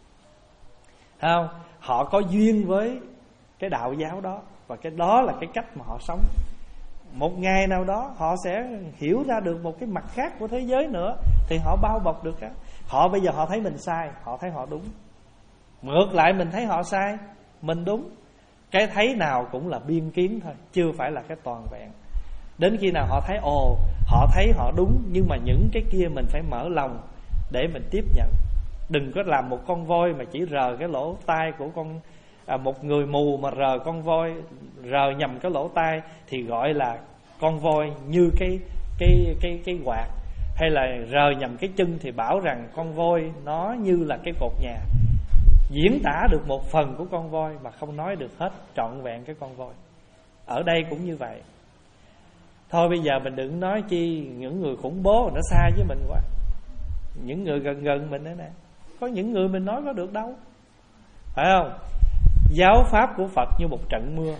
Speaker 1: không, họ có duyên với cái đạo giáo đó, và cái đó là cái cách mà họ sống. Một ngày nào đó họ sẽ hiểu ra được một cái mặt khác của thế giới nữa, thì họ bao bọc được á. Họ bây giờ họ thấy mình sai, họ thấy họ đúng. Ngược lại mình thấy họ sai, mình đúng. Cái thấy nào cũng là biên kiến thôi, chưa phải là cái toàn vẹn. Đến khi nào họ thấy ồ, họ thấy họ đúng, nhưng mà những cái kia mình phải mở lòng để mình tiếp nhận. Đừng có làm một con voi mà chỉ rờ cái lỗ tai của con à, một người mù mà rờ con voi, rờ nhầm cái lỗ tai thì gọi là con voi như cái cái cái cái quạt, hay là rờ nhầm cái chân thì bảo rằng con voi nó như là cái cột nhà. Diễn tả được một phần của con voi mà không nói được hết trọn vẹn cái con voi. Ở đây cũng như vậy. Thôi bây giờ mình đừng nói chi những người khủng bố nó xa với mình quá, những người gần gần mình nữa nè. Có những người mình nói có được đâu, phải không? Giáo pháp của Phật như một trận mưa.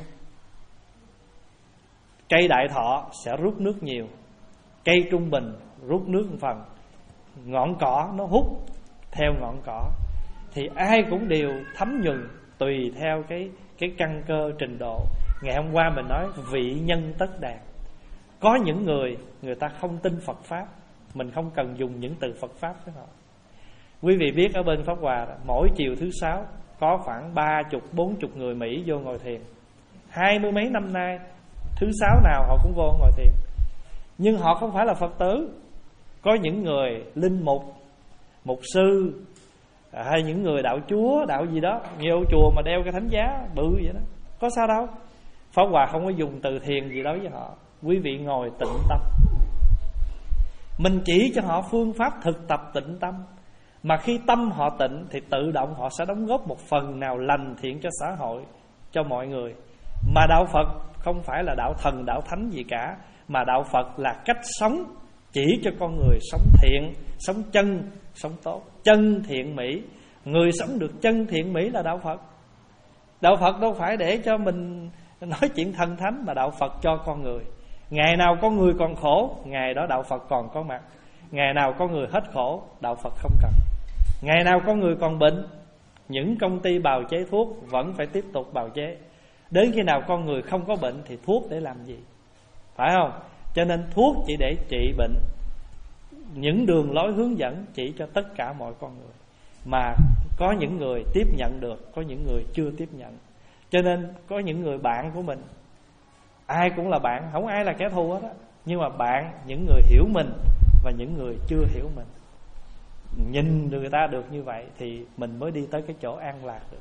Speaker 1: Cây đại thọ sẽ rút nước nhiều, cây trung bình rút nước một phần, ngọn cỏ nó hút theo ngọn cỏ. Thì ai cũng đều thấm nhuần tùy theo cái cái căn cơ trình độ. Ngày hôm qua mình nói vị nhân tất đàn. Có những người người ta không tin Phật pháp, mình không cần dùng những từ Phật pháp với họ. Quý vị biết ở bên Pháp Hòa, mỗi chiều thứ sáu có khoảng ba chục bốn chục người Mỹ vô ngồi thiền. Hai mươi mấy năm nay thứ sáu nào họ cũng vô ngồi thiền. Nhưng họ không phải là Phật tử. Có những người linh mục, mục sư, hay những người đạo chúa, đạo gì đó, nhiều chùa mà đeo cái thánh giá bự vậy đó, có sao đâu. Pháp Hòa không có dùng từ thiền gì đối với họ. Quý vị ngồi tịnh tâm, mình chỉ cho họ phương pháp thực tập tịnh tâm. Mà khi tâm họ tịnh thì tự động họ sẽ đóng góp một phần nào lành thiện cho xã hội, cho mọi người. Mà đạo Phật không phải là đạo thần, đạo thánh gì cả, mà đạo Phật là cách sống, chỉ cho con người sống thiện, sống chân, sống tốt, chân thiện mỹ. Người sống được chân thiện mỹ là đạo Phật. Đạo Phật đâu phải để cho mình nói chuyện thần thánh, mà đạo Phật cho con người. Ngày nào con người còn khổ, ngày đó đạo Phật còn có mặt. Ngày nào con người hết khổ, đạo Phật không cần. Ngày nào con người còn bệnh, những công ty bào chế thuốc vẫn phải tiếp tục bào chế. Đến khi nào con người không có bệnh thì thuốc để làm gì, phải không? Cho nên thuốc chỉ để trị bệnh, những đường lối hướng dẫn chỉ cho tất cả mọi con người. Mà có những người tiếp nhận được, có những người chưa tiếp nhận. Cho nên có những người bạn của mình, ai cũng là bạn, không ai là kẻ thù hết á. Nhưng mà bạn, những người hiểu mình và những người chưa hiểu mình, nhìn người ta được như vậy thì mình mới đi tới cái chỗ an lạc được.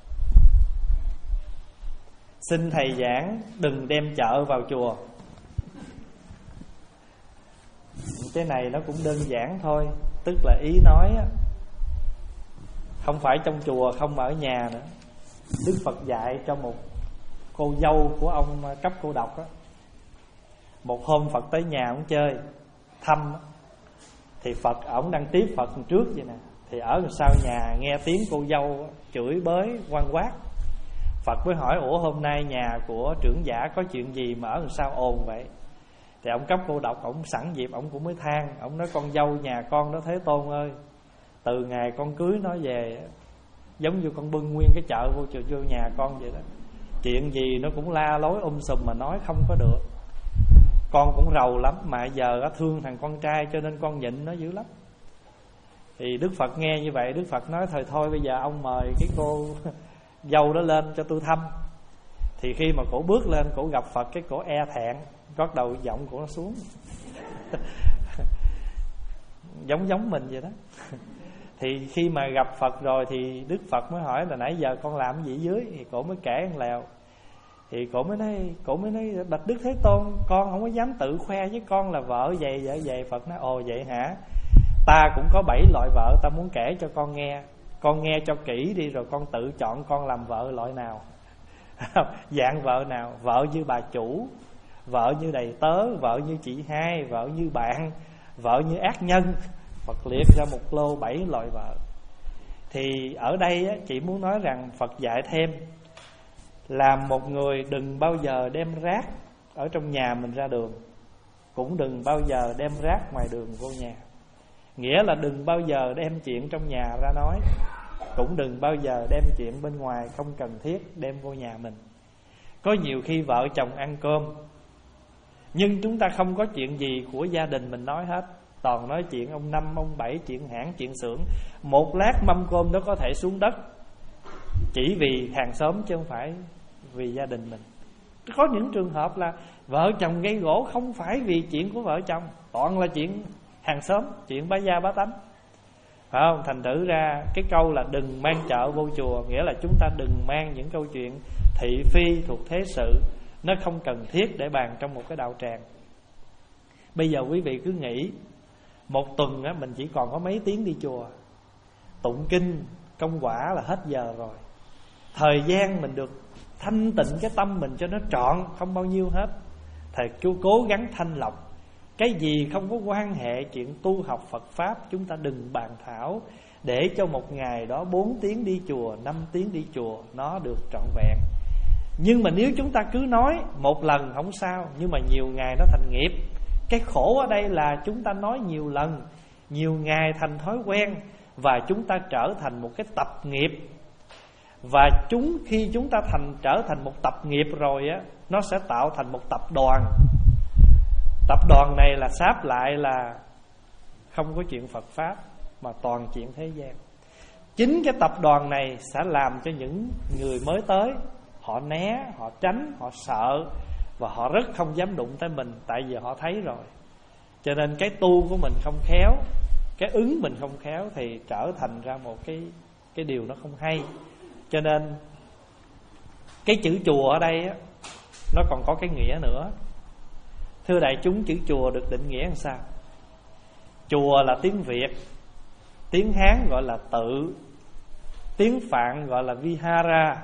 Speaker 1: Xin thầy giảng đừng đem chợ vào chùa. Cái này nó cũng đơn giản thôi. Tức là ý nói không phải trong chùa, không ở nhà nữa. Đức Phật dạy cho một cô dâu của ông cấp cô độc á. Một hôm Phật tới nhà ông chơi thăm, thì Phật ổng đang tiếp Phật trước vậy nè, thì ở sau nhà nghe tiếng cô dâu chửi bới oan quát. Phật mới hỏi: ủa hôm nay nhà của trưởng giả có chuyện gì mà ở sau ồn vậy? Thì ông cấp cô độc, ổng sẵn dịp ổng cũng mới than. Ổng nói: con dâu nhà con đó Thế Tôn ơi, từ ngày con cưới nó về, giống như con bưng nguyên cái chợ vô, vô nhà con vậy đó. Chuyện gì nó cũng la lối um sùm mà nói không có được. Con cũng rầu lắm, mà giờ thương thằng con trai cho nên con nhịn nó dữ lắm. Thì Đức Phật nghe như vậy, Đức Phật nói: thời thôi bây giờ ông mời cái cô dâu đó lên cho tôi thăm. Thì khi mà cổ bước lên, cổ gặp Phật, cái cổ e thẹn, gót đầu giọng của nó xuống giống giống mình vậy đó. Thì khi mà gặp Phật rồi thì Đức Phật mới hỏi là nãy giờ con làm gì dưới? Thì cổ mới kể ăn lèo. Thì cổ mới nói, cổ mới nói bạch Đức Thế Tôn, con không có dám tự khoe với con là vợ vậy vậy vậy. Phật nói: ồ vậy hả? Ta cũng có bảy loại vợ, ta muốn kể cho con nghe. Con nghe cho kỹ đi rồi con tự chọn con làm vợ loại nào. Dạng vợ nào? Vợ như bà chủ, vợ như đầy tớ, vợ như chị hai, vợ như bạn, vợ như ác nhân. Phật liệt ra một lô bảy loại vợ. Thì ở đây á, chị muốn nói rằng Phật dạy thêm, làm một người đừng bao giờ đem rác ở trong nhà mình ra đường, cũng đừng bao giờ đem rác ngoài đường vô nhà. Nghĩa là đừng bao giờ đem chuyện trong nhà ra nói, cũng đừng bao giờ đem chuyện bên ngoài không cần thiết đem vô nhà mình. Có nhiều khi vợ chồng ăn cơm, nhưng chúng ta không có chuyện gì của gia đình mình nói hết, toàn nói chuyện ông năm, ông bảy, chuyện hãng, chuyện xưởng. Một lát mâm cơm đó có thể xuống đất, chỉ vì hàng xóm chứ không phải vì gia đình mình. Có những trường hợp là vợ chồng gây gổ không phải vì chuyện của vợ chồng, toàn là chuyện hàng xóm, chuyện bá gia bá tánh. phải không? Thành thử ra cái câu là đừng mang chợ vô chùa, nghĩa là chúng ta đừng mang những câu chuyện thị phi thuộc thế sự, nó không cần thiết để bàn trong một cái đạo tràng. Bây giờ quý vị cứ nghĩ một tuần á, mình chỉ còn có mấy tiếng đi chùa, tụng kinh công quả là hết giờ rồi. Thời gian mình được thanh tịnh cái tâm mình cho nó trọn, không bao nhiêu hết. Thầy cứ cố gắng thanh lọc. Cái gì không có quan hệ chuyện tu học Phật Pháp chúng ta đừng bàn thảo, để cho một ngày đó bốn tiếng đi chùa, năm tiếng đi chùa nó được trọn vẹn. Nhưng mà nếu chúng ta cứ nói một lần không sao, nhưng mà nhiều ngày nó thành nghiệp. Cái khổ ở đây là chúng ta nói nhiều lần, nhiều ngày thành thói quen, và chúng ta trở thành một cái tập nghiệp. Và chúng khi chúng ta thành trở thành một tập nghiệp rồi á, nó sẽ tạo thành một tập đoàn. Tập đoàn này là sáp lại là không có chuyện Phật Pháp, mà toàn chuyện thế gian. Chính cái tập đoàn này sẽ làm cho những người mới tới họ né, họ tránh, họ sợ, và họ rất không dám đụng tới mình, tại vì họ thấy rồi. Cho nên cái tu của mình không khéo, cái ứng mình không khéo, thì trở thành ra một cái, cái điều nó không hay. Cho nên cái chữ chùa ở đây á, nó còn có cái nghĩa nữa. Thưa đại chúng, chữ chùa được định nghĩa làm sao? Chùa là tiếng Việt, tiếng Hán gọi là tự, tiếng Phạn gọi là Vihara,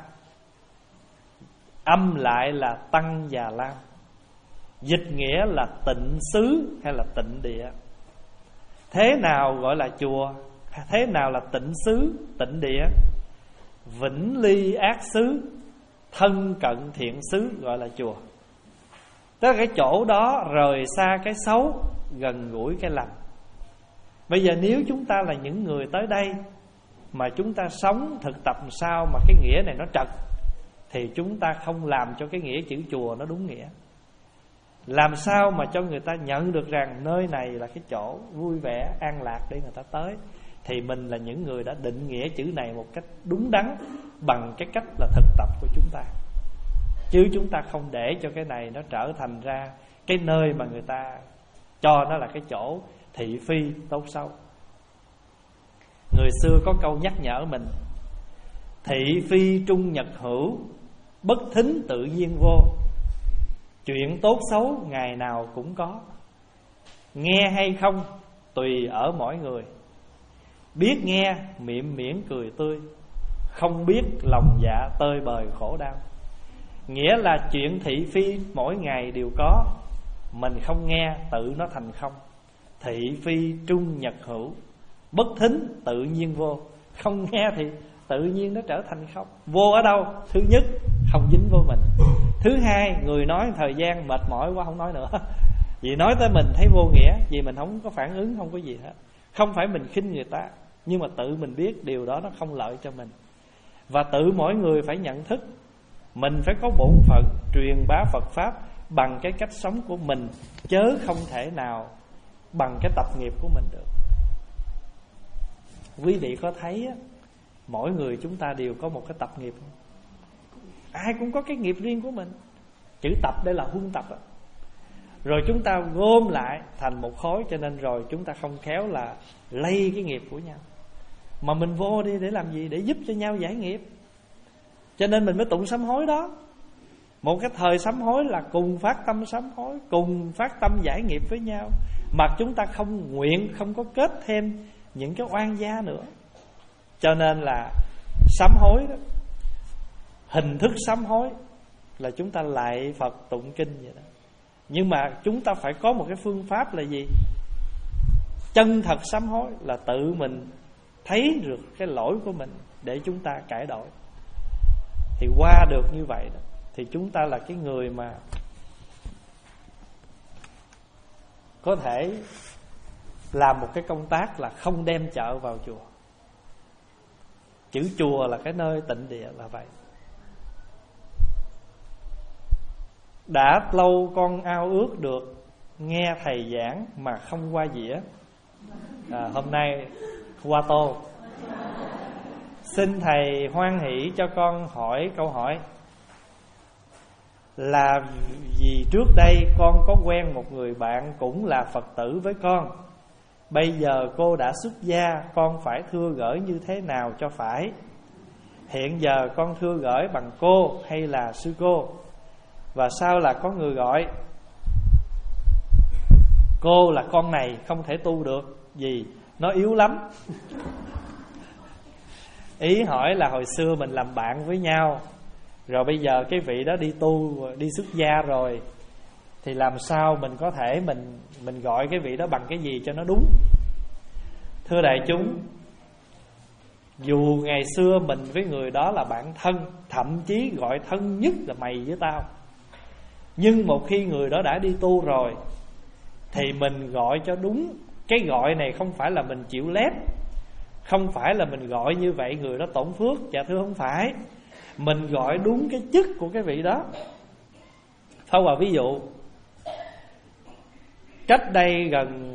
Speaker 1: âm lại là Tăng Già Lam. Dịch nghĩa là tịnh xứ hay là tịnh địa. Thế nào gọi là chùa? Thế nào là tịnh xứ, tịnh địa? Vĩnh ly ác xứ, thân cận thiện xứ gọi là chùa. Tức là cái chỗ đó rời xa cái xấu, gần gũi cái lành. Bây giờ nếu chúng ta là những người tới đây mà chúng ta sống thực tập sao mà cái nghĩa này nó trật, thì chúng ta không làm cho cái nghĩa chữ chùa nó đúng nghĩa. Làm sao mà cho người ta nhận được rằng nơi này là cái chỗ vui vẻ, an lạc để người ta tới, thì mình là những người đã định nghĩa chữ này một cách đúng đắn bằng cái cách là thực tập của chúng ta. Chứ chúng ta không để cho cái này nó trở thành ra cái nơi mà người ta cho nó là cái chỗ thị phi tốt xấu. Người xưa có câu nhắc nhở mình: thị phi trung nhật hữu, bất thính tự nhiên vô. Chuyện tốt xấu ngày nào cũng có, nghe hay không tùy ở mỗi người. Biết nghe miệng miễn cười tươi, không biết lòng dạ tơi bời khổ đau. Nghĩa là chuyện thị phi mỗi ngày đều có, mình không nghe tự nó thành không. Thị phi trung nhật hữu, bất thính tự nhiên vô. Không nghe thì tự nhiên nó trở thành không. Vô ở đâu? Thứ nhất, không dính vô mình. Thứ hai, người nói thời gian mệt mỏi quá không nói nữa, vì nói tới mình thấy vô nghĩa, vì mình không có phản ứng, không có gì hết. Không phải mình khinh người ta, nhưng mà tự mình biết điều đó nó không lợi cho mình. Và tự mỗi người phải nhận thức mình phải có bổn phận truyền bá Phật Pháp bằng cái cách sống của mình, chớ không thể nào bằng cái tập nghiệp của mình được. Quý vị có thấy á, mỗi người chúng ta đều có một cái tập nghiệp không? Ai cũng có cái nghiệp riêng của mình. Chữ tập đây là huân tập á. Rồi chúng ta gom lại thành một khối, cho nên rồi chúng ta không khéo là lây cái nghiệp của nhau. Mà mình vô đi để làm gì? Để giúp cho nhau giải nghiệp. Cho nên mình mới tụng sám hối đó. Một cái thời sám hối là cùng phát tâm sám hối, cùng phát tâm giải nghiệp với nhau, mà chúng ta không nguyện, không có kết thêm những cái oan gia nữa. Cho nên là sám hối đó, hình thức sám hối là chúng ta lạy Phật tụng kinh vậy đó. Nhưng mà chúng ta phải có một cái phương pháp là gì? Chân thật sám hối là tự mình thấy được cái lỗi của mình để chúng ta cải đổi. Thì qua được như vậy đó, thì chúng ta là cái người mà có thể làm một cái công tác là không đem chợ vào chùa. Chữ chùa là cái nơi tịnh địa là vậy. Đã lâu con ao ước được nghe thầy giảng mà không qua dĩa. à, Hôm nay qua tô. Xin thầy hoan hỷ cho con hỏi câu hỏi. Là vì trước đây con có quen một người bạn cũng là Phật tử với con, bây giờ cô đã xuất gia, con phải thưa gửi như thế nào cho phải? Hiện giờ con thưa gửi bằng cô hay là sư cô? Và sao là có người gọi cô là con này không thể tu được, vì nó yếu lắm. Ý hỏi là hồi xưa mình làm bạn với nhau, rồi bây giờ cái vị đó đi tu, đi xuất gia rồi, thì làm sao mình có thể mình mình gọi cái vị đó bằng cái gì cho nó đúng? Thưa đại chúng, dù ngày xưa mình với người đó là bạn thân, thậm chí gọi thân nhất là mày với tao, nhưng một khi người đó đã đi tu rồi thì mình gọi cho đúng. Cái gọi này không phải là mình chịu lép, không phải là mình gọi như vậy người đó tổn phước. Dạ thưa không phải. Mình gọi đúng cái chức của cái vị đó. Thôi vào ví dụ, cách đây gần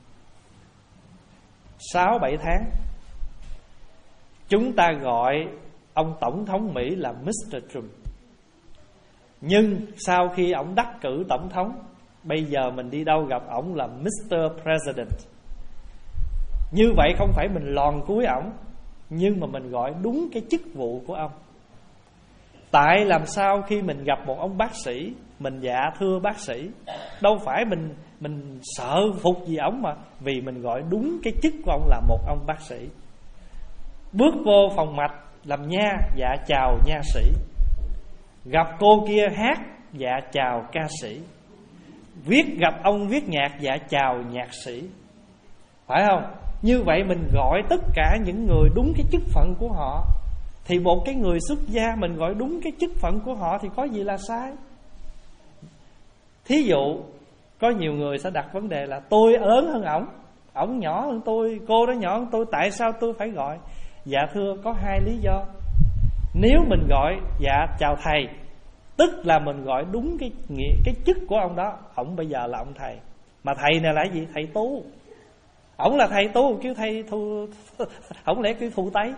Speaker 1: sáu bảy tháng, chúng ta gọi ông Tổng thống Mỹ là mít tơ Trump. Nhưng sau khi ông đắc cử tổng thống, bây giờ mình đi đâu gặp ổng là mít tơ President. Như vậy không phải mình lòn cúi ổng, nhưng mà mình gọi đúng cái chức vụ của ông. Tại làm sao khi mình gặp một ông bác sĩ, mình dạ thưa bác sĩ, đâu phải mình mình sợ phục gì ổng, mà vì mình gọi đúng cái chức của ông là một ông bác sĩ. Bước vô phòng mạch làm nha, dạ chào nha sĩ. Gặp cô kia hát, dạ chào ca sĩ. Viết gặp ông viết nhạc, dạ chào nhạc sĩ. Phải không? Như vậy mình gọi tất cả những người đúng cái chức phận của họ. Thì một cái người xuất gia mình gọi đúng cái chức phận của họ thì có gì là sai? Thí dụ có nhiều người sẽ đặt vấn đề là tôi lớn hơn ổng, ổng nhỏ hơn tôi, cô đó nhỏ hơn tôi, tại sao tôi phải gọi? Dạ thưa, có hai lý do. Nếu mình gọi dạ chào thầy, tức là mình gọi đúng cái nghĩa, cái chức của ông đó. Ổng bây giờ là ông thầy. Mà thầy này là gì? Thầy tu. Ổng là thầy tu, kêu thầy thu, ổng lẽ kêu thụ tây.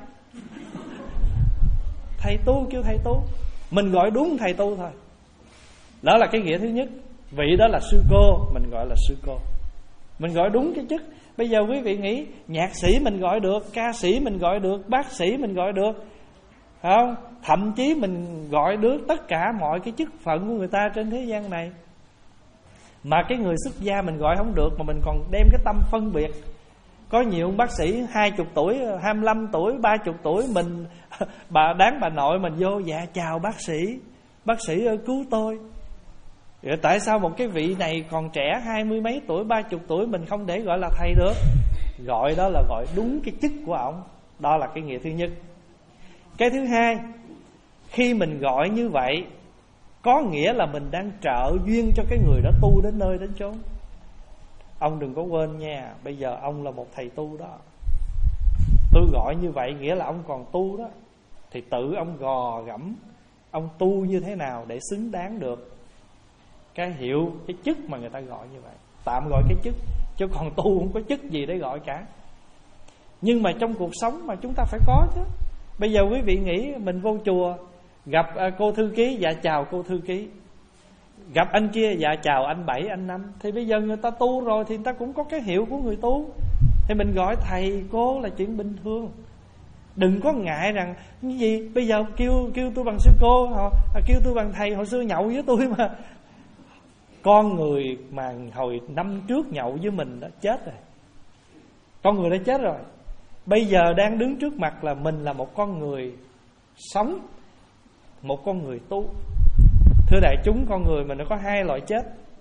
Speaker 1: Thầy tu kêu thầy tu, mình gọi đúng thầy tu thôi. Đó là cái nghĩa thứ nhất. Vị đó là sư cô, mình gọi là sư cô, mình gọi đúng cái chức. Bây giờ quý vị nghĩ nhạc sĩ mình gọi được, ca sĩ mình gọi được, bác sĩ mình gọi được, không? Thậm chí mình gọi được tất cả mọi cái chức phận của người ta trên thế gian này. Mà cái người xuất gia mình gọi không được, mà mình còn đem cái tâm phân biệt. Có nhiều ông bác sĩ hai mươi tuổi, hai mươi lăm tuổi, ba mươi tuổi, mình bà đáng bà nội mình vô dạ chào bác sĩ, bác sĩ ơi cứu tôi. Vậy tại sao một cái vị này còn trẻ hai mươi mấy tuổi, ba mươi tuổi mình không để gọi là thầy được? Gọi đó là gọi đúng cái chức của ổng. Đó là cái nghĩa thứ nhất. Cái thứ hai, khi mình gọi như vậy có nghĩa là mình đang trợ duyên cho cái người đó tu đến nơi đến chốn. Ông đừng có quên nha, bây giờ ông là một thầy tu đó. Tôi gọi như vậy nghĩa là ông còn tu đó. Thì tự ông gò gẫm, ông tu như thế nào để xứng đáng được cái hiệu, cái chức mà người ta gọi như vậy. Tạm gọi cái chức, chứ còn tu không có chức gì để gọi cả. Nhưng mà trong cuộc sống mà chúng ta phải có chứ. Bây giờ quý vị nghĩ mình vô chùa, gặp cô thư ký, dạ chào cô thư ký. Gặp anh kia, dạ chào anh Bảy, anh Năm. Thì bây giờ người ta tu rồi thì người ta cũng có cái hiệu của người tu. Thì mình gọi thầy, cô là chuyện bình thường. Đừng có ngại rằng cái gì bây giờ kêu kêu tôi bằng sư cô, họ kêu tôi bằng thầy. Hồi xưa nhậu với tôi mà, con người mà hồi năm trước nhậu với mình đã chết rồi. Con người đã chết rồi. Bây giờ đang đứng trước mặt là mình là một con người sống, một con người tu. Thưa đại chúng, con người mình nó có hai loại chết.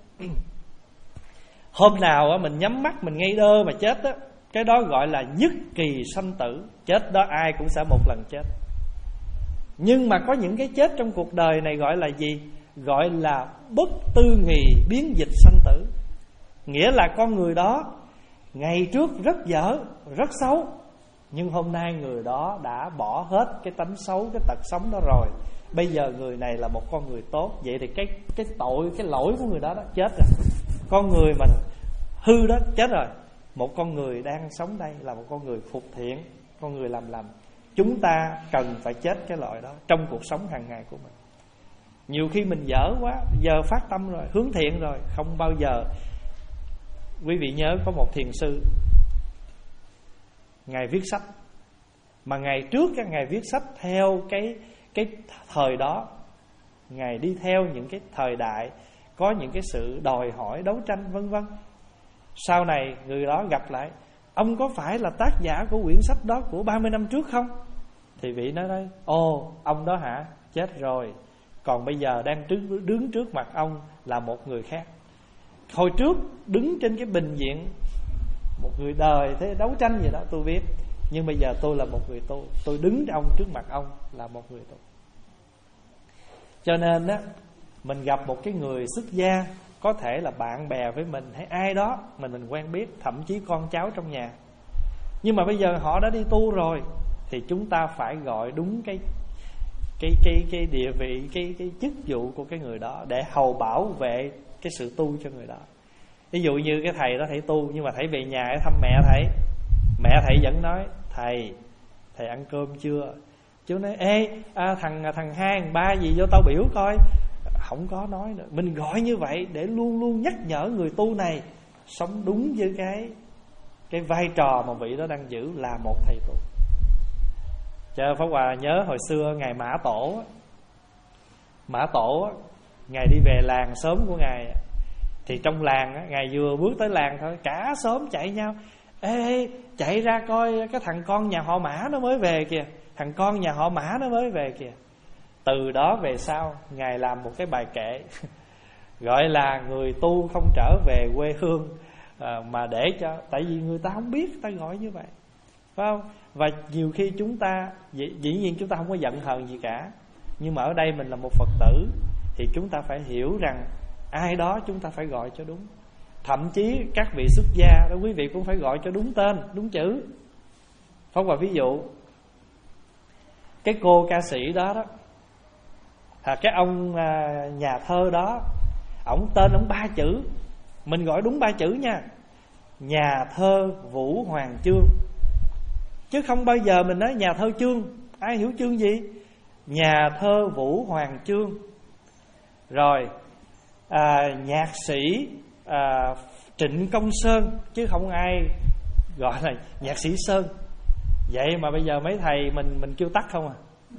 Speaker 1: Hôm nào mình nhắm mắt mình ngây đơ mà chết đó, cái đó gọi là nhất kỳ sanh tử. Chết đó ai cũng sẽ một lần chết. Nhưng mà có những cái chết trong cuộc đời này gọi là gì? Gọi là bất tư nghì biến dịch sanh tử. Nghĩa là con người đó ngày trước rất dở, rất xấu, nhưng hôm nay người đó đã bỏ hết cái tánh xấu, cái tật xấu đó rồi. Bây giờ người này là một con người tốt. Vậy thì cái cái tội, cái lỗi của người đó đó chết rồi. Con người mà hư đó chết rồi. Một con người đang sống đây là một con người phục thiện, con người làm lành. Chúng ta cần phải chết cái loại đó trong cuộc sống hàng ngày của mình. Nhiều khi mình dở quá, giờ phát tâm rồi, hướng thiện rồi, không bao giờ. Quý vị nhớ có một thiền sư, Ngài viết sách. Mà Ngài trước các Ngài viết sách theo cái, cái thời đó. Ngài đi theo những cái thời đại có những cái sự đòi hỏi, đấu tranh vân vân. Sau này người đó gặp lại: ông có phải là tác giả của quyển sách đó của ba mươi năm trước không? Thì vị nói đây: ồ, ông đó hả? Chết rồi. Còn bây giờ đang đứng trước mặt ông là một người khác. Hồi trước đứng trên cái bình diện một người đời thế đấu tranh gì đó tôi biết, nhưng bây giờ tôi là một người tu. Tôi đứng ông trước mặt ông là một người tu. Cho nên á, mình gặp một cái người xuất gia, có thể là bạn bè với mình hay ai đó mình mình quen biết, thậm chí con cháu trong nhà, nhưng mà bây giờ họ đã đi tu rồi, thì chúng ta phải gọi đúng cái cái cái cái địa vị, cái cái chức vụ của cái người đó để hầu bảo vệ cái sự tu cho người đó. Ví dụ như cái thầy đó thầy tu, nhưng mà thầy về nhà để thăm mẹ thầy, mẹ thầy vẫn nói: thầy, thầy ăn cơm chưa? Chú nói: ê, à, thằng thằng hai thằng ba gì vô tao biểu coi. Không có nói nữa. Mình gọi như vậy để luôn luôn nhắc nhở người tu này sống đúng với cái cái vai trò mà vị đó đang giữ là một thầy tu. Chờ Pháp Hòa nhớ hồi xưa Ngài Mã Tổ, Mã Tổ Ngài đi về làng xóm của Ngài, thì trong làng Ngài vừa bước tới làng thôi, cả xóm chạy nhau: ê, chạy ra coi cái thằng con nhà họ Mã nó mới về kìa, thằng con nhà họ Mã nó mới về kìa. Từ đó về sau Ngài làm một cái bài kệ gọi là người tu không trở về quê hương, à, mà để cho, tại vì người ta không biết, ta gọi như vậy, phải không? Và nhiều khi chúng ta dĩ, dĩ nhiên chúng ta không có giận hờn gì cả, nhưng mà ở đây mình là một Phật tử thì chúng ta phải hiểu rằng ai đó chúng ta phải gọi cho đúng. Thậm chí các vị xuất gia đó, quý vị cũng phải gọi cho đúng tên, đúng chữ. Pháp Hòa ví dụ cái cô ca sĩ đó đó, à, cái ông à, nhà thơ đó, ổng tên ổng ba chữ, mình gọi đúng ba chữ nha: nhà thơ Vũ Hoàng Chương. Chứ không bao giờ mình nói nhà thơ Chương, ai hiểu chương gì? Nhà thơ Vũ Hoàng Chương. Rồi à, nhạc sĩ à, Trịnh Công Sơn, chứ không ai gọi là nhạc sĩ Sơn. Vậy mà bây giờ mấy thầy mình mình kêu tắt không à.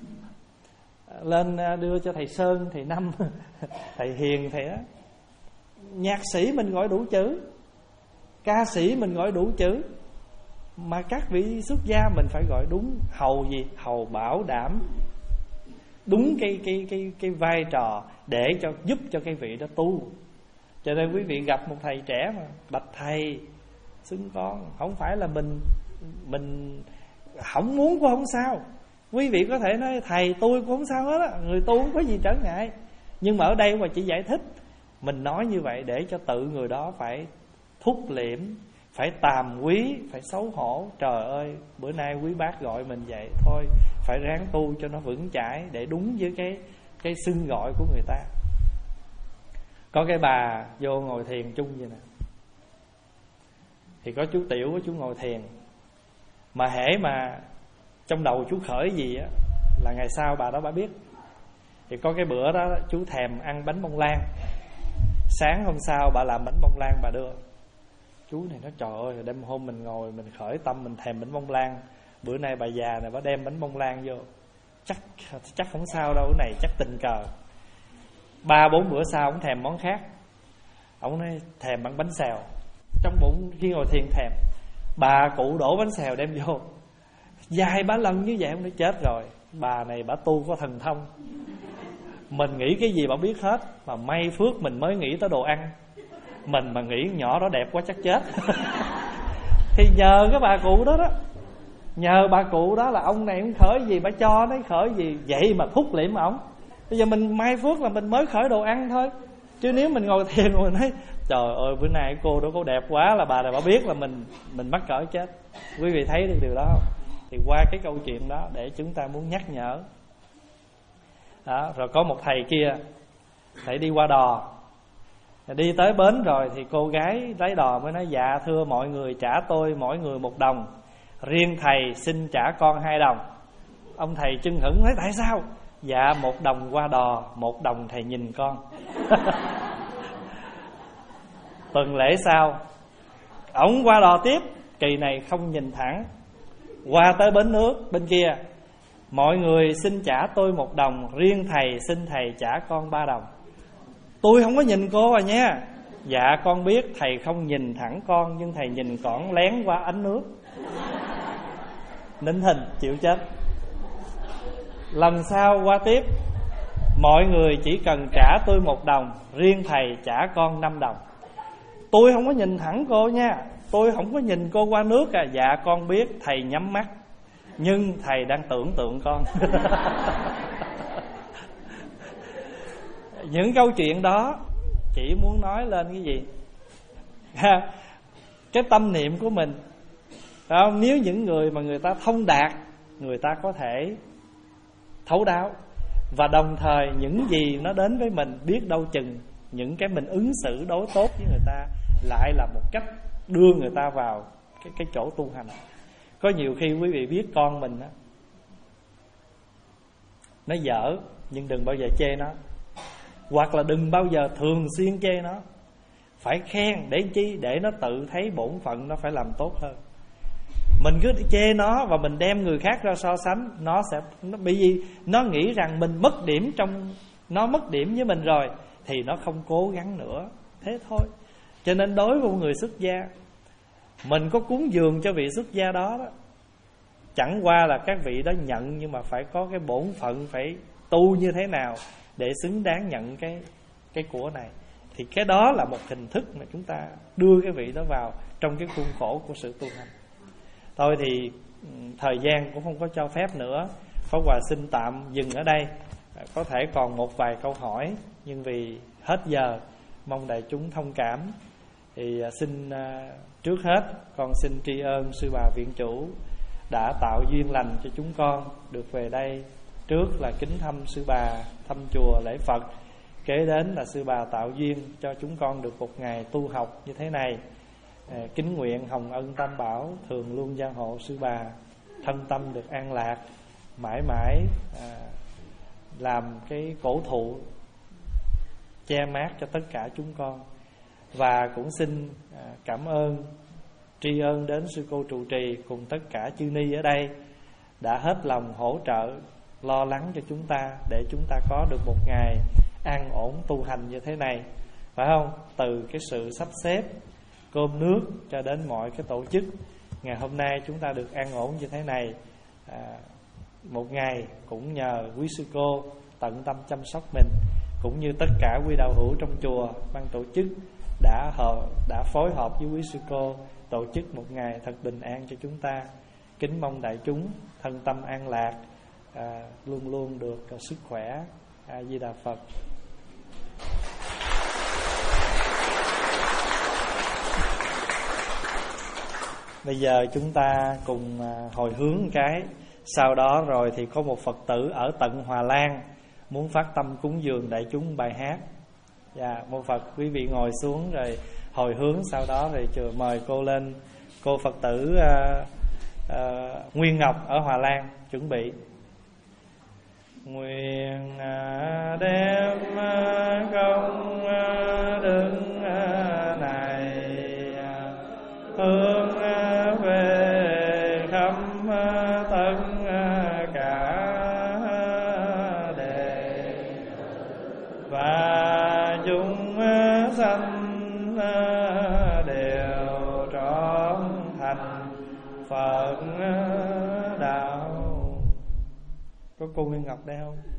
Speaker 1: Lên đưa cho thầy Sơn, thầy Năm, thầy Hiền, thầy đó. Nhạc sĩ mình gọi đủ chữ, ca sĩ mình gọi đủ chữ, mà các vị xuất gia mình phải gọi đúng. Hầu gì? Hầu bảo đảm đúng cái cái cái cái vai trò để cho giúp cho cái vị đó tu. Cho nên quý vị gặp một thầy trẻ mà bạch thầy, xưng con, không phải là mình mình không muốn cũng không sao. Quý vị có thể nói thầy tôi cũng không sao hết á, người tu không có gì trở ngại. Nhưng mà ở đây mà chỉ giải thích, mình nói như vậy để cho tự người đó phải thúc liễm, phải tàm quý, phải xấu hổ. Trời ơi, bữa nay quý bác gọi mình vậy, thôi phải ráng tu cho nó vững chãi để đúng với cái cái xưng gọi của người ta. Có cái bà vô ngồi thiền chung vậy nè, thì có chú Tiểu của chú ngồi thiền, mà hễ mà trong đầu chú khởi gì á là ngày sau bà đó bà biết. Thì có cái bữa đó chú thèm ăn bánh bông lan, sáng hôm sau bà làm bánh bông lan bà đưa. Chú này nói trời ơi, đêm hôm mình ngồi mình khởi tâm mình thèm bánh bông lan, bữa nay bà già này bà đem bánh bông lan vô, chắc chắc không sao đâu, cái này chắc tình cờ. Ba bốn bữa sau ông thèm món khác, ông nói thèm bằng bánh xèo. Trong bụng khi ngồi thiền thèm, bà cụ đổ bánh xèo đem vô vài ba lần như vậy. Ông nói chết rồi, bà này bà tu có thần thông, mình nghĩ cái gì bà biết hết. Mà may phước mình mới nghĩ tới đồ ăn, mình mà nghĩ nhỏ đó đẹp quá chắc chết. Thì nhờ cái bà cụ đó đó, nhờ bà cụ đó là ông này cũng khởi gì bà cho nó khởi gì, vậy mà thúc liễm ổng. Bây giờ mình may phước là mình mới khởi đồ ăn thôi, chứ nếu mình ngồi thiền rồi nói trời ơi bữa nay cô đó cô đẹp quá, là bà này bà biết là mình mình mắc cỡ chết. Quý vị thấy được điều đó không? Thì qua cái câu chuyện đó để chúng ta muốn nhắc nhở đó. Rồi có một thầy kia, thầy đi qua đò, đi tới bến rồi thì cô gái lái đò mới nói dạ thưa mọi người trả tôi mỗi người một đồng, riêng thầy xin trả con hai đồng. Ông thầy chưng hửng nói tại sao? Dạ một đồng qua đò, một đồng thầy nhìn con. Tuần lễ sau ổng qua đò tiếp, kỳ này không nhìn thẳng, Qua tới bến nước bên kia, mọi người xin trả tôi một đồng, riêng thầy xin thầy trả con ba đồng. Tôi không có nhìn cô à nha. Dạ con biết thầy không nhìn thẳng con, nhưng thầy nhìn con lén qua ánh nước. Nín hình chịu chết. Lần sau qua tiếp, mọi người chỉ cần trả tôi một đồng, riêng thầy trả con năm đồng. Tôi không có nhìn thẳng cô nha, tôi không có nhìn cô qua nước à. Dạ con biết thầy nhắm mắt, nhưng thầy đang tưởng tượng con. Những câu chuyện đó chỉ muốn nói lên cái gì? Cái tâm niệm của mình. Không? Nếu những người mà người ta thông đạt, người ta có thể thấu đáo, và đồng thời những gì nó đến với mình, biết đâu chừng những cái mình ứng xử đối tốt với người ta lại là một cách đưa người ta vào cái, cái chỗ tu hành. Có nhiều khi quý vị biết con mình đó, nó dở, nhưng đừng bao giờ chê nó. Hoặc là đừng bao giờ thường xuyên chê nó. Phải khen để chi? Để nó tự thấy bổn phận nó phải làm tốt hơn. Mình cứ chê nó và mình đem người khác ra so sánh, nó sẽ nó, bởi vì nó nghĩ rằng mình mất điểm trong, nó mất điểm với mình rồi thì nó không cố gắng nữa. Thế thôi. Cho nên đối với một người xuất gia, mình có cúng dường cho vị xuất gia đó, đó chẳng qua là các vị đó nhận, nhưng mà phải có cái bổn phận, phải tu như thế nào để xứng đáng nhận cái cái của này. Thì cái đó là một hình thức mà chúng ta đưa cái vị đó vào trong cái khuôn khổ của sự tu hành. Thôi thì thời gian cũng không có cho phép nữa, Pháp Hòa xin tạm dừng ở đây. Có thể còn một vài câu hỏi, nhưng vì hết giờ, mong đại chúng thông cảm. Thì xin trước hết con xin tri ân sư bà viện chủ đã tạo duyên lành cho chúng con được về đây. Trước là kính thăm sư bà, thăm chùa lễ Phật. Kế đến là sư bà tạo duyên cho chúng con được một ngày tu học như thế này. à, Kính nguyện hồng ân tam bảo thường luôn gia hộ sư bà, thân tâm được an lạc, mãi mãi à, làm cái cổ thụ che mát cho tất cả chúng con. Và cũng xin à, cảm ơn, tri ân đến sư cô trụ trì cùng tất cả chư ni ở đây đã hết lòng hỗ trợ, lo lắng cho chúng ta, để chúng ta có được một ngày an ổn tu hành như thế này, phải không? Từ cái sự sắp xếp cơm nước cho đến mọi cái tổ chức, ngày hôm nay chúng ta được an ổn như thế này. à, Một ngày cũng nhờ quý sư cô tận tâm chăm sóc mình, cũng như tất cả quý đạo hữu trong chùa, ban tổ chức đã hợp, đã phối hợp với quý sư cô tổ chức một ngày thật bình an cho chúng ta. Kính mong đại chúng thân tâm an lạc, à, luôn luôn được à, sức khỏe. A Di Đà Phật. Bây giờ chúng ta cùng à, hồi hướng một cái. Sau đó rồi thì có một Phật tử ở tận Hòa Lan muốn phát tâm cúng dường đại chúng bài hát. Dạ, một Phật quý vị ngồi xuống rồi hồi hướng. Sau đó thì chờ mời cô lên. Cô Phật tử à, à, Nguyên Ngọc ở Hòa Lan chuẩn bị. Nguyện đem công đức này hướng về khắp tất cả đề và chúng sanh đều trọn thành Phật đạo. Có cô Nguyên Ngọc đây không?